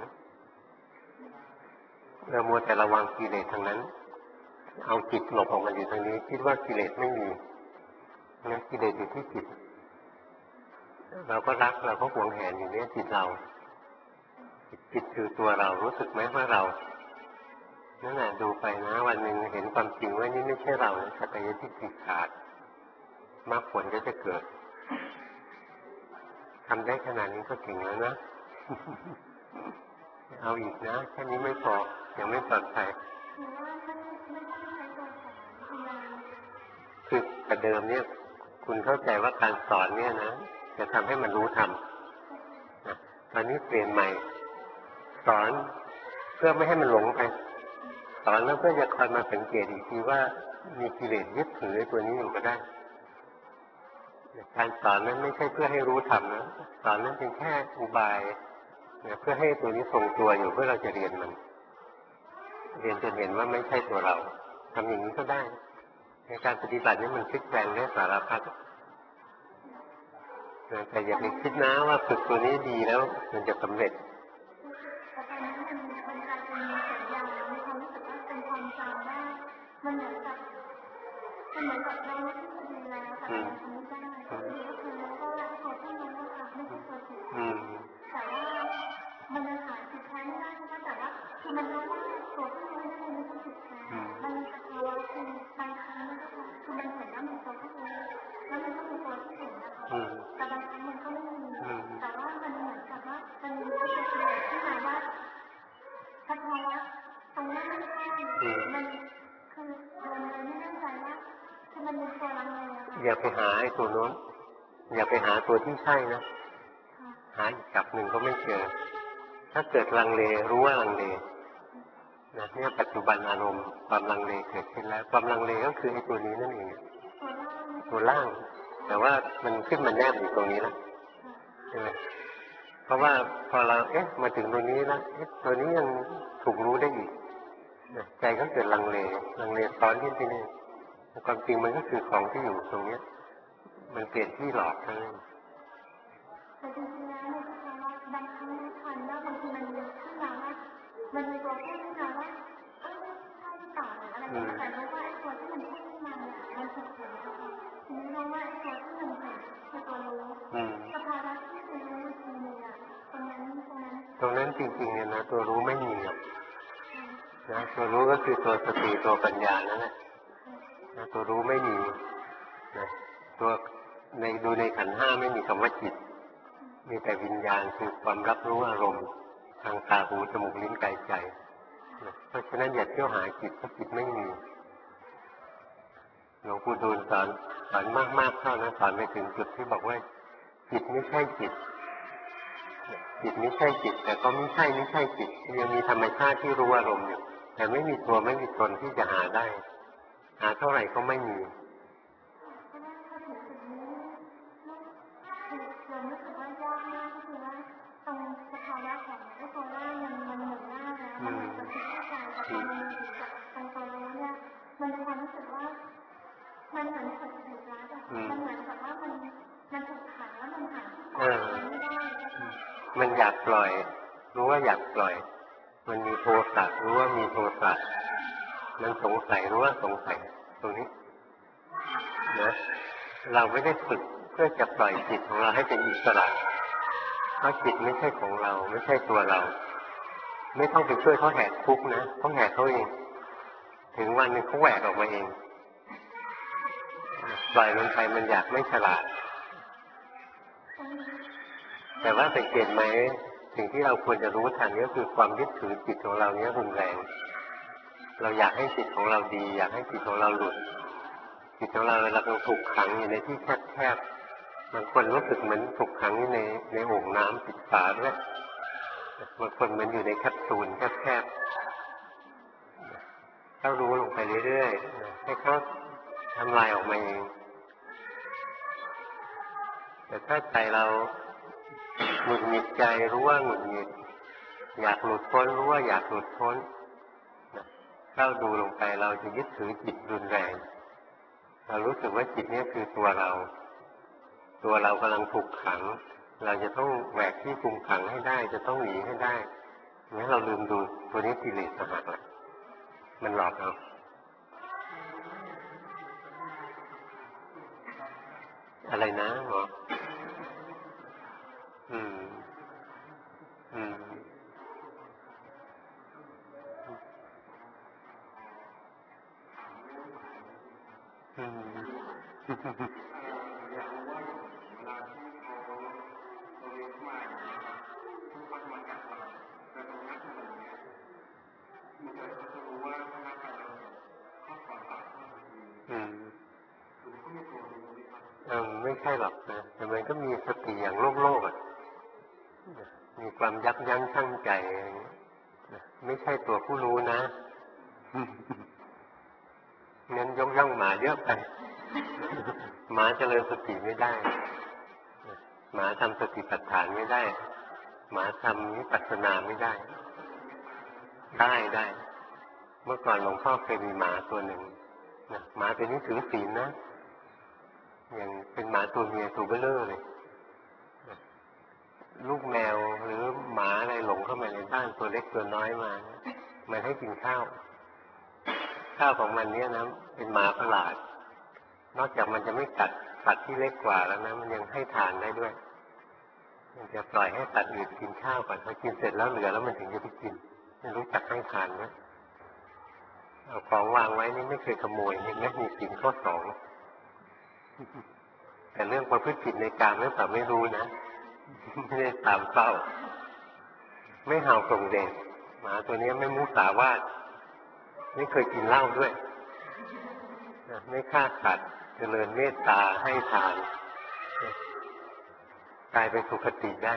เรามัวแต่ระวังกิเลสทางนั้นเอาจิตหลบออกมาอยู่ทางนี้คิดว่ากิเลสไม่มีนะกิเลสอยู่ที่จิตเราก็รักเราก็หวงแหนอยู่เนี่ยจิตเราจิตคือตัวเรารู้สึกไหมว่าเรานั่นแหละดูไปนะวันหนึ่งเห็นความจริงว่านี่ไม่ใช่เราสักยทิฏฐิขาดมรรคผลก็จะเกิดทำได้ขนาดนี้ก็เก่งแล้วนะเอาอีกนะแค่นี้ไม่พอยังไม่ปลอดภัยคือว่าไม่ไม่ต้องใช้ตัวคือแต่เดิมเนี่ยคุณเข้าใจว่าการสอนเนี่ยนะจะทำให้มันรู้ธรรมนะตอนนี้เปลี่ยนใหม่สอนเพื่อไม่ให้มันหลงไปสอนแล้วเพื่อจะคอยมาสังเกตอีกทีว่ามีกิเลสยึดถือตัวนี้อยู่ก็ได้การสอนนั้นไม่ใช่เพื่อให้รู้ธรรมนะสอนนั้นเป็นแค่อุบายเพื่อให้ตัวนี้ทรงตัวอยู่เพื่อเราจะเรียนมันเรียนจนเห็นว่าไม่ใช่ตัวเราทำอย่างนี้ก็ได้ในการปฏิบัตินี้มันพลิกแปลงได้สารพัดแต่อย่าไปคิดนะว่าฝึกตัวนี้ดีแล้วมันจะสำเร็จแต่ตอนนั้นมันมันกลายเป็นสัญญาในความรู้สึกว่าเป็นความจำว่ามันเหมือนกับมันเหมือนกับเราไม่ได้ดีแล้วแต่เราทำไม่ได้ดีก็คือแล้วก็ตัวที่มันก็ค่ะไม่ใช่ตัวจิตแต่ว่ามันยังหาจิตแท้ไม่ได้ใช่ไหมแต่ว่าคือมันรู้ว่าตัวที่มันไม่ได้ไม่ใช่จิตแท้มันมีสภาวะคือบางครั้งมันก็คือมันเห็นว่ามีตัวที่รู้แล้วมันก็มีตัวที่เห็นนะคะแต่บางครั้งมันก็ไม่มีแต่ว่ามันเหมือนกับว่ามันมีตัวที่เห็นที่หมายว่าสภาวะตรงนั้นไม่ใช่มันคือโดนเลยไม่แน่ใจว่าคือมันมีตัวลังเลอะค่ะอย่าไปหาไอ้ตัวโน้นอย่าไปหาตัวที่ใช่นะหาอีกจับหนึ่งก็ไม่เจอถ้าเกิดลังเลรู้ว่าลังเลนะเนี่ยปัจจุบันอารมณ์ความลังเลเกิดขึ้นแล้วความลังเลก็คือไอ้ตัวนี้นั่นเองตัวล่างแต่ว่ามันขึ้นมาแนบอยู่ตรงนี้แล้วใช่ไหมเพราะว่าพอเราเอ๊ะมาถึงตรงนี้แล้วเอ๊ะตัวนี้ยังถูกรู้ได้อีกใจก็เกิดลังเลลังเลซ้อนขึ้นที่นี่ความจริงมันก็คือของที่อยู่ตรงนี้มันเปลี่ยนที่หลอกทั้งนั้นแต่จริงๆแล้วในสภาวะบางครั้งในคันว่าบางทีมันมีขึ้นมาว่ามันมีตัวพูดขึ้นมาว่าเออใช่หรือเปล่าอะไรอย่างเงี้ยแต่รู้ว่าไอ้ตัวที่มันพูดขึ้นมาเนี่ยมันถูกเห็นนะคะทีนี้รู้ว่าไอ้ตัวที่มันเห็นคือตัวรู้สภาวะที่คือรู้อีกทีนึงอ่ะตรงนั้นตรงนั้นตรงนั้นจริงๆเนี่ยนะตัวรู้ไม่มีหรอกนะตัวรู้ก็คือตัวสติตัวปัญญานั่นแหละนะตัวรู้ไม่มีนะตัวในดูในขันธ์ห้าไม่มีคำว่าจิตมีแต่วิญญาณคือความรับรู้อารมณ์ทางตาหูจมูกลิ้นกายใจนะเพราะฉะนั้นอย่าเที่ยวหาจิตเพราะจิตไม่มีหลวงปู่ดูลสอนสอนมากๆเข้านะสอนไปถึงจุดที่บอกว่าจิตไม่ใช่จิตจิตไม่ใช่จิตแต่ก็ไม่ใช่ไม่ใช่จิตยังมีธรรมชาติที่รู้อารมณ์อยู่แต่ไม่มีตัวไม่มีตนที่จะหาได้หาเท่าไหร่ก็ไม่มีเรารู้สึกว่ายากมากก็คือว่าตรงสภาวะของไอ้ตัวร่างมันมันหมุนหน้าแล้วมันเหมือนกับคิดเข้าใจแต่พอมันอยู่กับตรงตัวรู้เนี่ยมันมีความรู้สึกว่ามันเหมือนถูกถูกรัดอ่ะมันเหมือนกับว่ามันมันถูกขังแล้วมันหาที่ปล่อยมันไม่ได้มันอยากปล่อยรู้ว่าอยากปล่อยมันมีโทสะรู้ว่ามีโทสะมันสงสัยรู้ว่าสงสัยตรงนี้นะเราไม่ได้ฝึกเพื่อจะปล่อยจิตของเราให้เป็นอิสระเพราะจิตไม่ใช่ของเราไม่ใช่ตัวเราไม่ต้องไปช่วยเขาแหกทุกข์นะเขาแหกเขาเองถึงวันนึงเขาแหวกออกมาเองปล่อยมันไปมันอยากไม่ฉลาดแต่ว่าสังเกตไหมสิ่งที่เราควรจะรู้ทันก็คือความยึดถือจิตของเราเนี้ยรุนแรงเราอยากให้จิตของเราดีอยากให้จิตของเราหลุดจิตของเราเราถูกขังอยู่ในที่แคบๆบางคนรู้สึกเหมือนถูกขังอยู่ในในโอ่งน้ำปิดฝาด้วยบางคนเหมือนอยู่ในแคปซูลแคบๆเขารู้ลงไปเรื่อยๆให้เขาทำลายออกมาเองแต่ถ้าใจเราหงุดหงิดใจรู้ว่าหงุดหงิดอยากหลุดพ้นรู้ว่าอยากหลุดพ้นเข้าดูลงไปเราจะยึดถือจิตรุนแรงเรารู้สึกว่าจิตนี้คือตัวเราตัวเรากำลังถูกขังเราจะต้องแหวกที่คุมขังให้ได้จะต้องหนีให้ได้งั้นเราลืมดูตัวนี้กิเลสหักละมันหลอกเราอะไรนะหมออืมอืมอืมอยากรู้ว่าเวลาที่เขาเราเรียนเข้ามาทุกคนมาจากเราแต่ตรงนั้นตรงนี้มันจะเขาจะรู้ว่าถ้าไปเราเข้าก่อนปากเข้าดีรู้เออไม่ใช่หรอกนะแต่มันก็มีสติอย่างโลกโลกอ่ะมีความยับยั้งชั่งใจไม่ใช่ตัวผู้รู้นะงั้นยกย่องหมาเยอะไปหมาเจริญสติไม่ได้หมาทำสติปัฏฐานไม่ได้หมาทำวิปัสสนาไม่ได้ได้ได้เมื่อก่อนหลวงพ่อเคยมีหมาตัวหนึ่งนะหมาตัวนี้ถือศีลนะอย่างเป็นหมาตัวเมียตัวเบ้อเร่อเลยลูกแมวหรือหมาอะไรหลงเข้ามาในบ้านตัวเล็กตัวน้อยมามันให้กินข้าวข้าวของมันเนี่ยนะเป็นหมาประหลาดนอกจากมันจะไม่กัดสัตว์ที่เล็กกว่าแล้วนะมันยังให้ทานได้ด้วยมันจะปล่อยให้สัตว์อื่นกินข้าวก่อนพอกินเสร็จแล้วเหลือแล้วมันถึงจะไปกินไม่รู้จักให้ทานนะเอาของวางไว้นี่ไม่เคยขโมยนี่ไม่มีกินข้อสองแต่เรื่องประพฤติผิดในกามไม่ป่าไม่รู้นะไม่ได้ตามเป้าไม่เห่าส่งเดชหมาตัวนี้ไม่มุสาวาทไม่เคยกินเหล้าด้วยไม่ฆ่าสัตว์เจริญเมตตาให้ทานกลายเป็นสุคติได้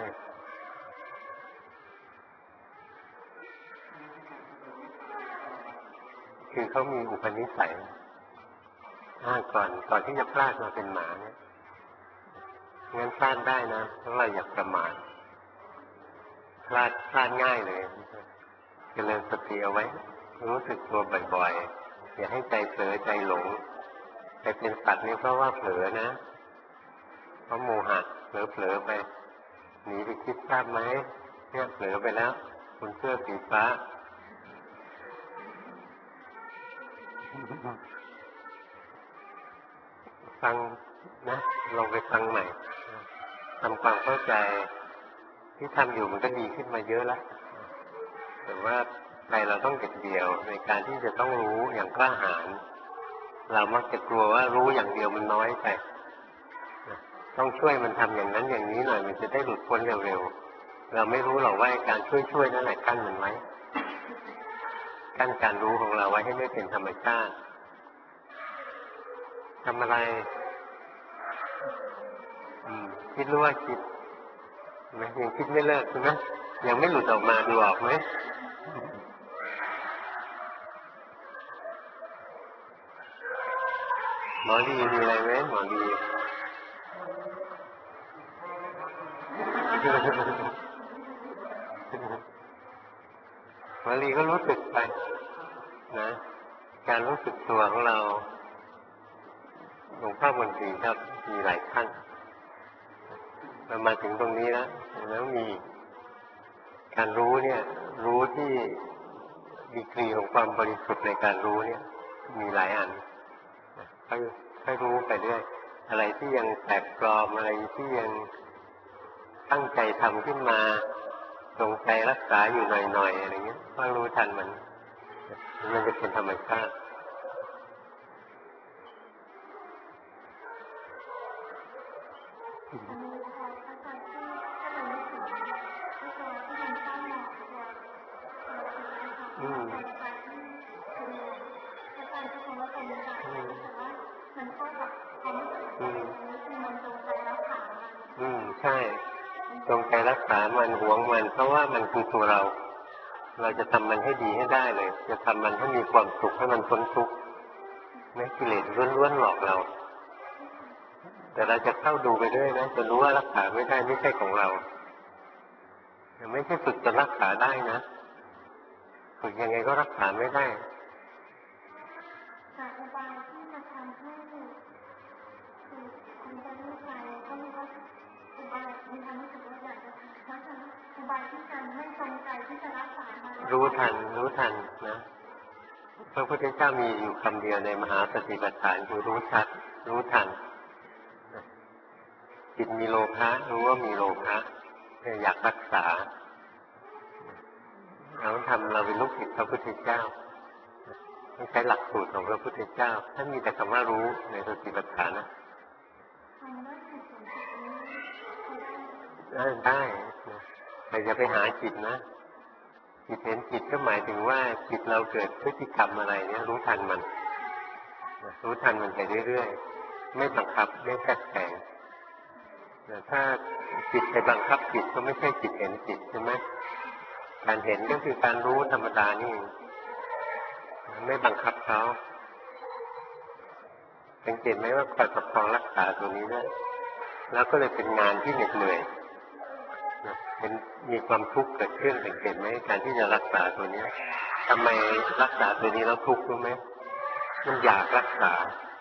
คือเขามีอุปนิสัยถ้าก่อนก่อนที่จะพลาดมาเป็นหมาเนี่ยงั้นพลาดได้นะเพราะเราอย่าประมาทพลาดพลาดง่ายเลยเจริญสติเอาไว้รู้สึกตัวบ่อยๆอย่าให้ใจเผลอใจหลงใจเป็นสัตว์นี่เพราะว่าเผลอนะเพราะโมหะเผลอเผลอไปหนีไปคิดทราบไหมเนี่ยเผลอไปแล้วคุณเสื้อสีฟ้าฟังนะลองไปฟังใหม่ทำความเข้าใจที่ทำอยู่มันก็ดีขึ้นมาเยอะแล้วแต่ว่าใจเราต้องเด็ดเดี่ยวในการที่จะต้องรู้อย่างกล้าหาญเรามักจะกลัวว่ารู้อย่างเดียวมันน้อยไปต้องช่วยมันทำอย่างนั้นอย่างนี้หน่อยมันจะได้หลุดพ้นเร็วๆเราไม่รู้หรอกว่าการช่วยๆนั่นแหละกั้นมันไว้กั้นการรู้ของเราไว้ให้ไม่เป็นธรรมชาติทำอะไรอืมคิดรู้ว่าคิดไหมยังคิดไม่เลิกใช่ไหมยังไม่หลุดออกมาดูออกไหมหมอดีมีอะไรไหมหมอดีหมอดีก็รู้สึกไปนะการรู้สึกตัวของเราหลวงพ่อมนตรีครับมีหลายขั้นเรามาถึงตรงนี้แล้วแล้วมีการรู้เนี่ยรู้ที่ดีกรีของความบริสุทธิ์ในการรู้เนี่ยมีหลายอันค่อยค่อยรู้ไปเรื่อยอะไรที่ยังแตกปลอมอะไรที่ยังตั้งใจทำขึ้นมาจงใจรักษาอยู่หน่อยๆอะไรเงี้ยก็รู้ทันมันมันจะเป็นธรรมชาติอืมอืมใช่จงใจรักษามันหวงมันเพราะว่ามันคือตัวเราเราจะทำมันให้ดีให้ได้เลยจะทำมันให้มีความสุขให้มันพ้นทุกข์ไม่กิเลสล้วนๆหลอกเราแต่เราจะเข้าดูไปเรื่อยนะจะรู้ว่ารักษาไม่ได้ไม่ใช่ของเราไม่ใช่ฝึกจะรักษาได้นะฝึกยังไงก็รักษาไม่ได้แต่อุบายที่จะทำให้คือมันจะรู้ใจก็ไม่ว่าอุบายมีความรู้สึกว่าอยากจะทำเพราะฉะนั้นอุบายที่จะไม่จงใจที่จะรักษามันรู้ทันรู้ทันนะพระพุทธเจ้ามีอยู่คำเดียวในมหาสติปัฏฐานคือรู้ชัดรู้ทันจิตมีโลภะรู้ว่ามีโลภะอยากรักษาเราทำเราเป็นลูกศิษย์พระพุทธเจ้าต้องใช้หลักสูตรของพระพุทธเจ้าท่านมีแต่คำว่ารู้ในสติปัฏฐานนะได้ได้แต่อย่าไปหาจิตนะจิตเห็นจิตก็หมายถึงว่าจิตเราเกิดพฤติกรรมอะไรเนี่ยรู้ทันมันรู้ทันมันไปเรื่อยไม่บังคับไม่แทรกแซงแต่ถ้าจิตไปบังคับจิตก็ไม่ใช่จิตเห็นจิตใช่ไหมการเห็นก็คือการรู้ธรรมดานี่ไม่บังคับเขาสังเกตไหมว่าคอยประคองรักษาตัวนี้ด้วยแล้วก็เลยเป็นงานที่เหน็ดเหนื่อยเป็นมีความทุกข์เกิดขึ้นสังเกตไหมการที่จะรักษาตัวนี้ทำไมรักษาตัวนี้แล้วทุกข์รู้ไหมมันอยากรักษา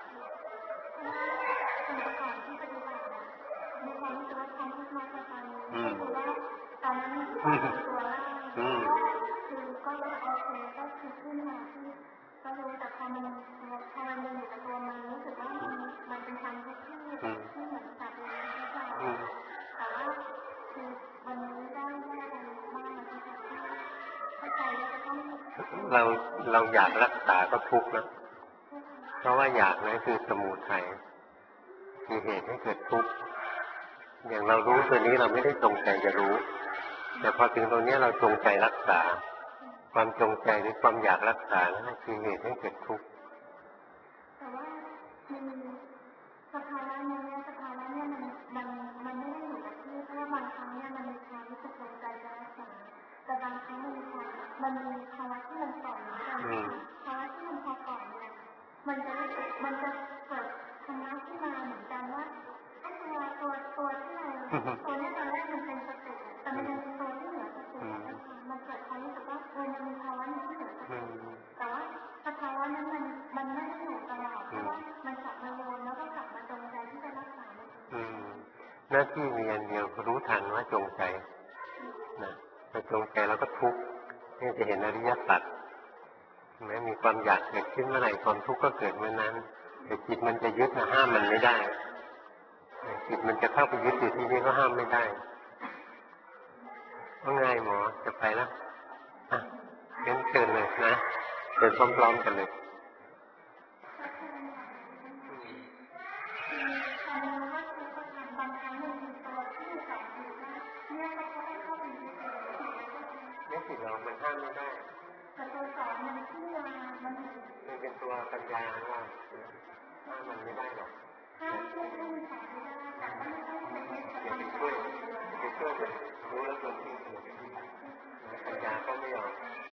อืมอืมอืมคือก็รู้โอเคก็คือขึ้นมาที่ก็รู้แต่พอมันพอมันอยู่กับตัวมันรู้สึกว่ามันมันเป็นความทุกข์ที่ที่เหมือนกับเราแต่ว่าคือวันนี้ได้ได้อะไรบ้างนะคะที่เข้าใจว่าจะต้องเราเราอยากรักษาก็ทุกข์นะเพราะว่าอยากนั่นคือสมุทัยมีเหตุให้เกิดทุกข์อย่างเรารู้ตัวนี้เราไม่ได้จงใจจะรู้แต่พอถึงตรงนี้เราจงใจรักษาความจงใจหรือความอยากรักษานั่นคือเหตุให้เกิดทุกข์แต่ว่ามีสภาวะนี้สภาวะนี้มันมันมันไม่ได้อยู่กับที่เพราะว่าบางครั้งเนี่ยมันมีความรู้สึกจงใจจะรักษาแต่บางครั้งมันมีความมันมีภาวะที่มันก่อนเหมือนกันภาวะที่มันพอก่อนเนี่ยมันจะรู้สึกมันจะเกิดธรรมะขึ้นมาเหมือนกันว่าไอ้ตัวตัวตัวที่เราตัวนี้ตอนแรกมันเป็นสติแต่มันยังเป็นตัวที่เหนือสติมันเกิดความรู้สึกว่าเออมันมีภาวะที่เหนือสติแต่ว่าสภาวะนั้นมันมันไม่ได้อยู่ตลอดเพราะว่ามันกลับมาโยนแล้วก็กลับมาจงใจที่จะรักษาหน้าที่มีอันเดียวรู้ทันว่าจงใจนะพอจงใจแล้วก็ทุกข์นี่จะเห็นอริยสัจแม้มีความอยากเกิดขึ้นเมื่อไหร่ความทุกข์ก็เกิดเมื่อนั้นแต่จิตมันจะยึดนะห้ามมันไม่ได้จิตมันจะเข้าไปยึดอยู่ที่นี่ก็ห้ามไม่ได้ว่าไงหมอจะไปแล้วอ่ะงั้นเชิญเลยนะเชิญพร้อมๆกันเลยไม่ผิดเรามันห้ามไม่ได้แต่ตัวสอนมันที่มามันมันเป็นตัวปัญญาว่าห้ามมันไม่ได้หรอกห้ามเพื่อนสอนไม่ได้แต่ก็ไม่ได้เป็นไปช่วยไปช่วยรู้แล้วตัวที่